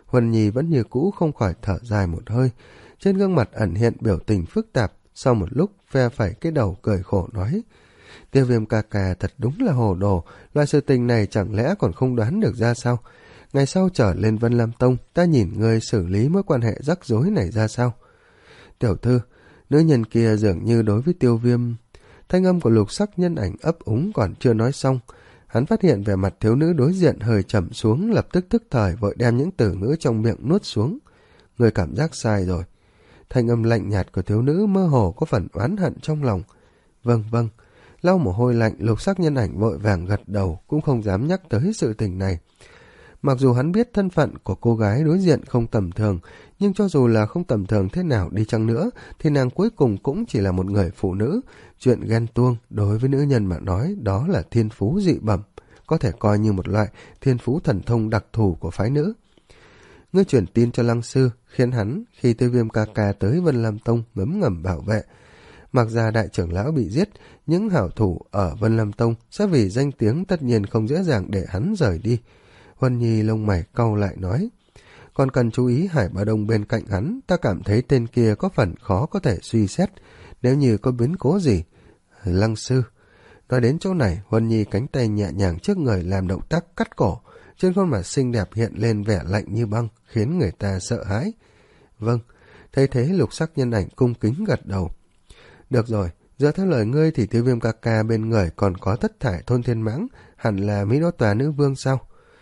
Huân Nhi vẫn như cũ không khỏi thở dài một hơi. Trên gương mặt ẩn hiện biểu tình phức tạp, sau một lúc phe phẩy cái đầu cười khổ nói: Tiêu Viêm ca ca thật đúng là hồ đồ, loại sự tình này chẳng lẽ còn không đoán được ra sao? Ngày sau trở lên Vân Lam Tông, ta nhìn ngươi xử lý mối quan hệ rắc rối này ra sao? Tiểu thư, nữ nhân kia dường như đối với Tiêu Viêm. Thanh âm của Lục Sắc Nhân Ảnh ấp úng còn chưa nói xong, hắn phát hiện vẻ mặt thiếu nữ đối diện hơi trầm xuống, lập tức thức thời vội đem những từ ngữ trong miệng nuốt xuống. Người cảm giác sai rồi. Thanh âm lạnh nhạt của thiếu nữ mơ hồ có phần oán hận trong lòng. Vâng vâng. Lau mồ hôi lạnh, Lục Sắc Nhân Ảnh vội vàng gật đầu, cũng không dám nhắc tới sự tình này. Mặc dù hắn biết thân phận của cô gái đối diện không tầm thường, nhưng cho dù là không tầm thường thế nào đi chăng nữa, thì nàng cuối cùng cũng chỉ là một người phụ nữ. Chuyện ghen tuông đối với nữ nhân mà nói đó là thiên phú dị bẩm, có thể coi như một loại thiên phú thần thông đặc thù của phái nữ. Ngươi truyền tin cho Lăng Sư, khiến hắn khi Tiêu Viêm ca ca tới Vân Lam Tông ngấm ngầm bảo vệ. Mặc ra đại trưởng lão bị giết, những hảo thủ ở Vân Lam Tông sẽ vì danh tiếng tất nhiên không dễ dàng để hắn rời đi. Huân Nhi lông mày cau lại nói: Còn cần chú ý Hải Bá Đông bên cạnh hắn, ta cảm thấy tên kia có phần khó có thể suy xét, nếu như có biến cố gì. Lăng Sư. Nói đến chỗ này, Huân Nhi cánh tay nhẹ nhàng trước người làm động tác cắt cổ, trên khuôn mặt xinh đẹp hiện lên vẻ lạnh như băng, khiến người ta sợ hãi. Vâng. Thấy thế Lục Sắc Nhân Ảnh cung kính gật đầu. Được rồi, dựa theo lời ngươi thì Tiêu Viêm ca ca bên người còn có Thất Thải Thôn Thiên Mãng, hẳn là Mỹ Đô Tòa Nữ Vương sao?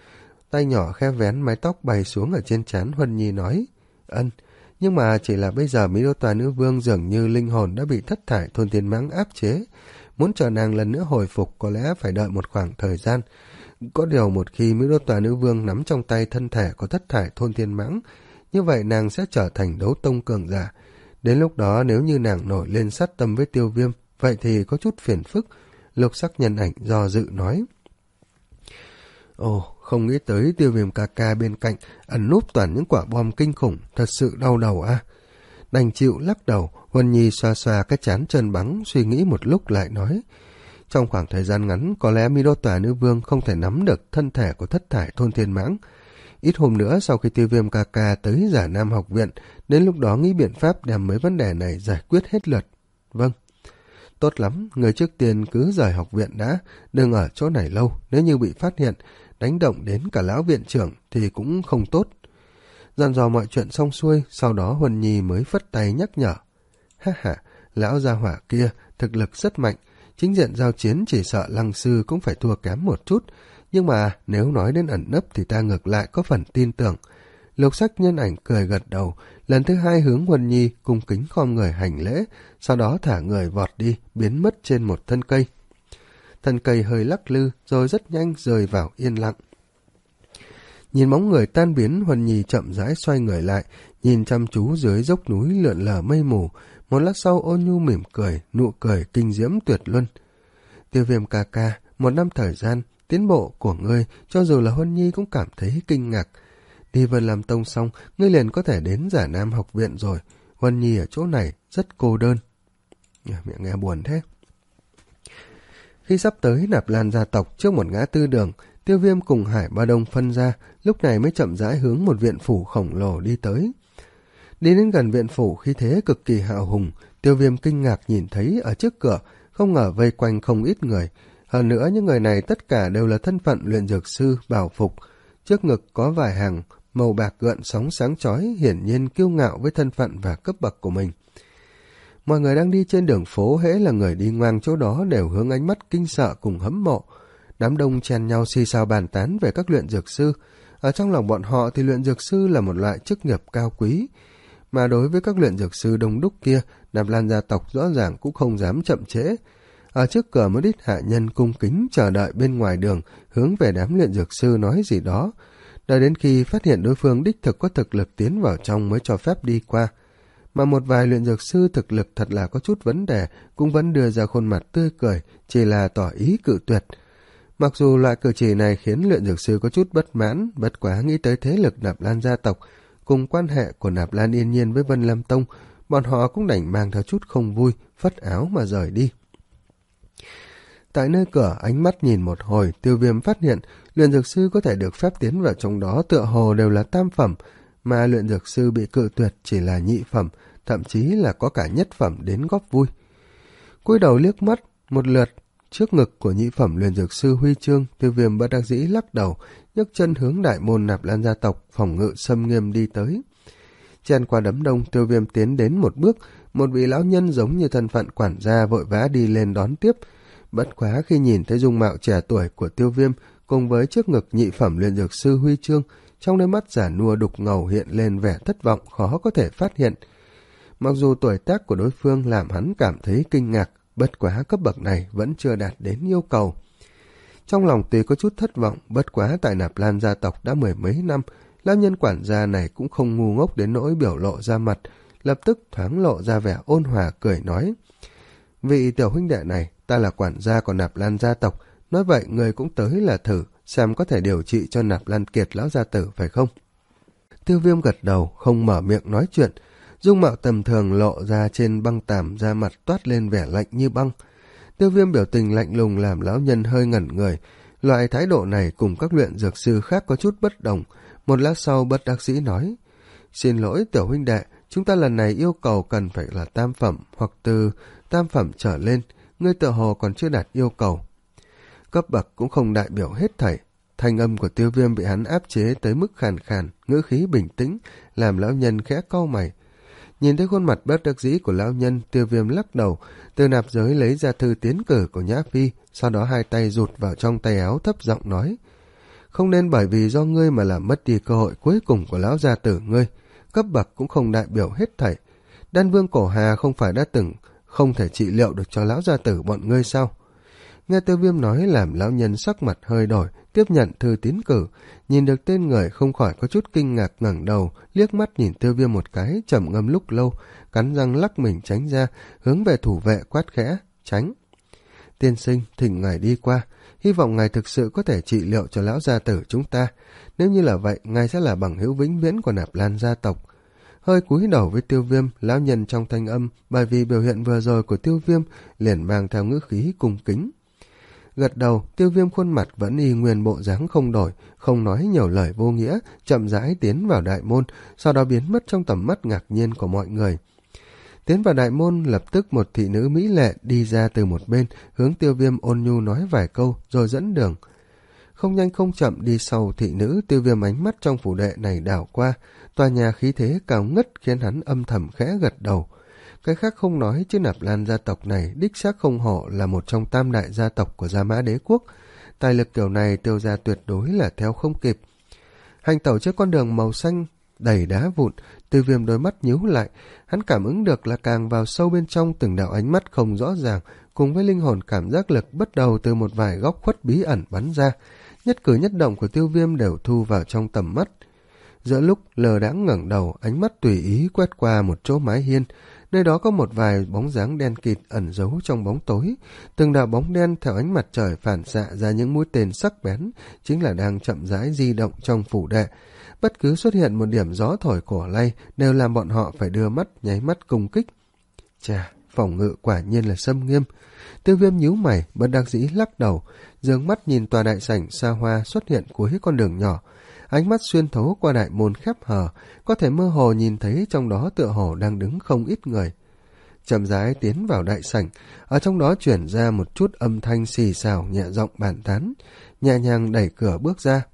Tay nhỏ khẽ vén mái tóc bay xuống ở trên trán Huân Nhi nói: Ân, nhưng mà chỉ là bây giờ Mỹ Đô Tòa Nữ Vương dường như linh hồn đã bị Thất Thải Thôn Thiên Mãng áp chế. Muốn chờ nàng lần nữa hồi phục có lẽ phải đợi một khoảng thời gian. Có điều một khi Mỹ Đô Tòa Nữ Vương nắm trong tay thân thể của Thất Thải Thôn Thiên Mãng, như vậy nàng sẽ trở thành đấu tông cường giả. Đến lúc đó nếu như nàng nổi lên sát tâm với Tiêu Viêm, vậy thì có chút phiền phức. Lục Sắc Nhân Ảnh do dự nói: Ồ, không nghĩ tới Tiêu Viêm ca ca bên cạnh ẩn núp toàn những quả bom kinh khủng, thật sự đau đầu à. Đành chịu lắc đầu, Huân Nhi xoa xoa cái trán trơn bóng, suy nghĩ một lúc lại nói: Trong khoảng thời gian ngắn, có lẽ Mi Đô Tòa Nữ Vương không thể nắm được thân thể của Thất Thải Thôn Thiên Mãng. Ít hôm nữa sau khi Tiêu Viêm ca ca tới Giả Nam học viện, đến lúc đó nghĩ biện pháp đem mấy vấn đề này giải quyết hết lượt. Vâng. Tốt lắm, người trước tiên cứ rời học viện đã, đừng ở chỗ này lâu, nếu như bị phát hiện, đánh động đến cả lão viện trưởng thì cũng không tốt. Dặn dò mọi chuyện xong xuôi, sau đó Huân Nhi mới phất tay nhắc nhở. Ha ha, lão gia hỏa kia thực lực rất mạnh, chính diện giao chiến chỉ sợ Lăng Sư cũng phải thua kém một chút, nhưng mà nếu nói đến ẩn nấp thì ta ngược lại có phần tin tưởng. Lục Sắc Nhân Ảnh cười gật đầu, lần thứ hai hướng Huân Nhi cung kính khom người hành lễ, sau đó thả người vọt đi, biến mất trên một thân cây. Thân cây hơi lắc lư, rồi rất nhanh rơi vào yên lặng. Nhìn bóng người tan biến, Huân Nhi chậm rãi xoay người lại, nhìn chăm chú dưới dốc núi lượn lờ mây mù. Một lát sau ôn nhu mỉm cười, nụ cười kinh diễm tuyệt luân. Tiêu Viêm ca ca, một năm thời gian, tiến bộ của ngươi, cho dù là Huân Nhi cũng cảm thấy kinh ngạc. Đi Vân Lam Tông xong, ngươi liền có thể đến Giả Nam học viện rồi. Huân Nhi ở chỗ này rất cô đơn. Mẹ nghe buồn thế. Khi sắp tới Nạp Lan gia tộc trước một ngã tư đường, Tiêu Viêm cùng Hải Ba Đông phân ra, lúc này mới chậm rãi hướng một viện phủ khổng lồ đi tới. Đi đến gần viện phủ khí thế cực kỳ hào hùng, Tiêu Viêm kinh ngạc nhìn thấy ở trước cửa, không ngờ vây quanh không ít người. Hơn nữa những người này tất cả đều là thân phận luyện dược sư bảo phục. Trước ngực có vài hàng màu bạc gợn sóng sáng chói, hiển nhiên kiêu ngạo với thân phận và cấp bậc của mình. Mọi người đang đi trên đường phố, hễ là người đi ngang chỗ đó đều hướng ánh mắt kinh sợ cùng hâm mộ. Đám đông chen nhau xì xào bàn tán về các luyện dược sư. Ở trong lòng bọn họ thì luyện dược sư là một loại chức nghiệp cao quý. Mà đối với các luyện dược sư đông đúc kia, Nạp Lan gia tộc rõ ràng cũng không dám chậm trễ. Ở trước cửa một ít hạ nhân cung kính chờ đợi bên ngoài đường, hướng về đám luyện dược sư nói gì đó. Đợi đến khi phát hiện đối phương đích thực có thực lực tiến vào trong mới cho phép đi qua. Mà một vài luyện dược sư thực lực thật là có chút vấn đề, cũng vẫn đưa ra khuôn mặt tươi cười, chỉ là tỏ ý cự tuyệt. Mặc dù loại cử chỉ này khiến luyện dược sư có chút bất mãn, bất quá nghĩ tới thế lực Nạp Lan gia tộc, cùng quan hệ của Nạp Lan Yên Nhiên với Vân Lam Tông, bọn họ cũng đành mang theo chút không vui, phất áo mà rời đi. Tại nơi cửa, ánh mắt nhìn một hồi, Tiêu Viêm phát hiện luyện dược sư có thể được phép tiến vào trong đó tựa hồ đều là tam phẩm, mà luyện dược sư bị cự tuyệt chỉ là nhị phẩm, thậm chí là có cả nhất phẩm đến góp vui. Cúi đầu liếc mắt một lượt trước ngực của nhị phẩm luyện dược sư huy chương, Tiêu Viêm bất đắc dĩ lắc đầu, nhấc chân hướng đại môn Nạp Lan gia tộc phòng ngự xâm nghiêm đi tới. Chen qua đám đông, Tiêu Viêm tiến đến một bước, một vị lão nhân giống như thân phận quản gia vội vã đi lên đón tiếp. Bất quá khi nhìn thấy dung mạo trẻ tuổi của Tiêu Viêm cùng với trước ngực nhị phẩm luyện dược sư huy chương, trong đôi mắt giả nua đục ngầu hiện lên vẻ thất vọng khó có thể phát hiện. Mặc dù tuổi tác của đối phương làm hắn cảm thấy kinh ngạc, bất quá cấp bậc này vẫn chưa đạt đến yêu cầu. Trong lòng tuy có chút thất vọng, bất quá tại Nạp Lan gia tộc đã mười mấy năm, lão nhân quản gia này cũng không ngu ngốc đến nỗi biểu lộ ra mặt, lập tức thoáng lộ ra vẻ ôn hòa cười nói: vị tiểu huynh đệ này, ta là quản gia của Nạp Lan gia tộc, nói vậy người cũng tới là thử xem có thể điều trị cho Nạp Lan Kiệt lão gia tử phải không? Tiêu Viêm gật đầu, không mở miệng nói chuyện. Dung mạo tầm thường lộ ra trên băng tàm, da mặt toát lên vẻ lạnh như băng. Tiêu Viêm biểu tình lạnh lùng làm lão nhân hơi ngẩn người. Loại thái độ này cùng các luyện dược sư khác có chút bất đồng. Một lát sau bất đắc dĩ nói: xin lỗi tiểu huynh đệ, chúng ta lần này yêu cầu cần phải là tam phẩm hoặc từ tam phẩm trở lên, ngươi tựa hồ còn chưa đạt yêu cầu. Cấp bậc cũng không đại biểu hết thảy. Thanh âm của Tiêu Viêm bị hắn áp chế tới mức khàn khàn, ngữ khí bình tĩnh, làm lão nhân khẽ cau mày. Nhìn thấy khuôn mặt bất đắc dĩ của lão nhân, Tiêu Viêm lắc đầu, từ nạp giới lấy ra thư tiến cử của Nhã Phi, sau đó hai tay rụt vào trong tay áo thấp giọng nói: không nên bởi vì do ngươi mà làm mất đi cơ hội cuối cùng của lão gia tử ngươi, cấp bậc cũng không đại biểu hết thảy. Đan Vương Cổ Hà không phải đã từng không thể trị liệu được cho lão gia tử bọn ngươi sao? Nghe Tiêu Viêm nói làm lão nhân sắc mặt hơi đổi, tiếp nhận thư tiến cử, nhìn được tên người không khỏi có chút kinh ngạc ngẩng đầu, liếc mắt nhìn Tiêu Viêm một cái, trầm ngâm lúc lâu, cắn răng lắc mình tránh ra, hướng về thủ vệ quát khẽ: tránh. Tiên sinh, thỉnh ngài đi qua, hy vọng ngài thực sự có thể trị liệu cho lão gia tử chúng ta, nếu như là vậy, ngài sẽ là bằng hữu vĩnh viễn của Nạp Lan gia tộc. Hơi cúi đầu với Tiêu Viêm, lão nhân trong thanh âm bởi vì biểu hiện vừa rồi của Tiêu Viêm liền mang theo ngữ khí cung kính. Gật đầu, Tiêu Viêm khuôn mặt vẫn y nguyên bộ dáng không đổi, không nói nhiều lời vô nghĩa, chậm rãi tiến vào đại môn, sau đó biến mất trong tầm mắt ngạc nhiên của mọi người. Tiến vào đại môn, lập tức một thị nữ mỹ lệ đi ra từ một bên, hướng Tiêu Viêm ôn nhu nói vài câu, rồi dẫn đường. Không nhanh không chậm đi sau thị nữ, Tiêu Viêm ánh mắt trong phủ đệ này đảo qua, tòa nhà khí thế cao ngất khiến hắn âm thầm khẽ gật đầu. Cái khác không nói chứ Nạp Lan gia tộc này đích xác không hổ là một trong tam đại gia tộc của Gia Mã Đế Quốc. Tài lực kiểu này Tiêu gia tuyệt đối là theo không kịp. Hành tẩu trên con đường màu xanh đầy đá vụn, Tiêu Viêm đôi mắt nhíu lại, hắn cảm ứng được là càng vào sâu bên trong từng đạo ánh mắt không rõ ràng, cùng với linh hồn cảm giác lực bắt đầu từ một vài góc khuất bí ẩn bắn ra. Nhất cử nhất động của Tiêu Viêm đều thu vào trong tầm mắt. Giữa lúc lờ đãng ngẩng đầu, ánh mắt tùy ý quét qua một chỗ mái hiên, nơi đó có một vài bóng dáng đen kịt ẩn giấu trong bóng tối. Từng đạo bóng đen theo ánh mặt trời phản xạ ra những mũi tên sắc bén, chính là đang chậm rãi di động trong phủ đệ. Bất cứ xuất hiện một điểm gió thổi cổ lay đều làm bọn họ phải đưa mắt nháy mắt cung kích. Chà, phòng ngự quả nhiên là xâm nghiêm. Tiêu Viêm nhíu mày, bất đắc dĩ lắc đầu, dương mắt nhìn tòa đại sảnh xa hoa xuất hiện cuối con đường nhỏ. Ánh mắt xuyên thấu qua đại môn khép hờ, có thể mơ hồ nhìn thấy trong đó tựa hồ đang đứng không ít người. Chậm rãi tiến vào đại sảnh, ở trong đó chuyển ra một chút âm thanh xì xào nhẹ giọng bàn tán, nhẹ nhàng đẩy cửa bước ra.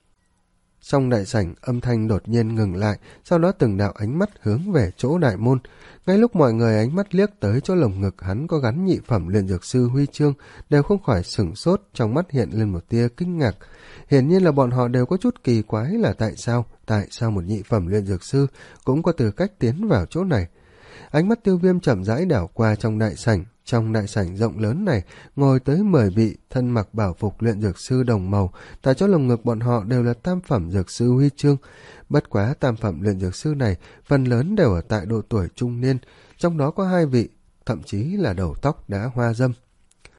Trong đại sảnh, âm thanh đột nhiên ngừng lại, sau đó từng đạo ánh mắt hướng về chỗ đại môn. Ngay lúc mọi người ánh mắt liếc tới chỗ lồng ngực hắn có gắn nhị phẩm luyện dược sư huy chương, đều không khỏi sửng sốt, trong mắt hiện lên một tia kinh ngạc. Hiển nhiên là bọn họ đều có chút kỳ quái là tại sao, tại sao một nhị phẩm luyện dược sư cũng có tư cách tiến vào chỗ này. Ánh mắt Tiêu Viêm chậm rãi đảo qua trong đại sảnh. Trong đại sảnh rộng lớn này, ngồi tới mười vị thân mặc bảo phục luyện dược sư đồng màu, tại chỗ lồng ngực bọn họ đều là tam phẩm dược sư huy chương. Bất quá tam phẩm luyện dược sư này, phần lớn đều ở tại độ tuổi trung niên, trong đó có hai vị, thậm chí là đầu tóc đã hoa râm.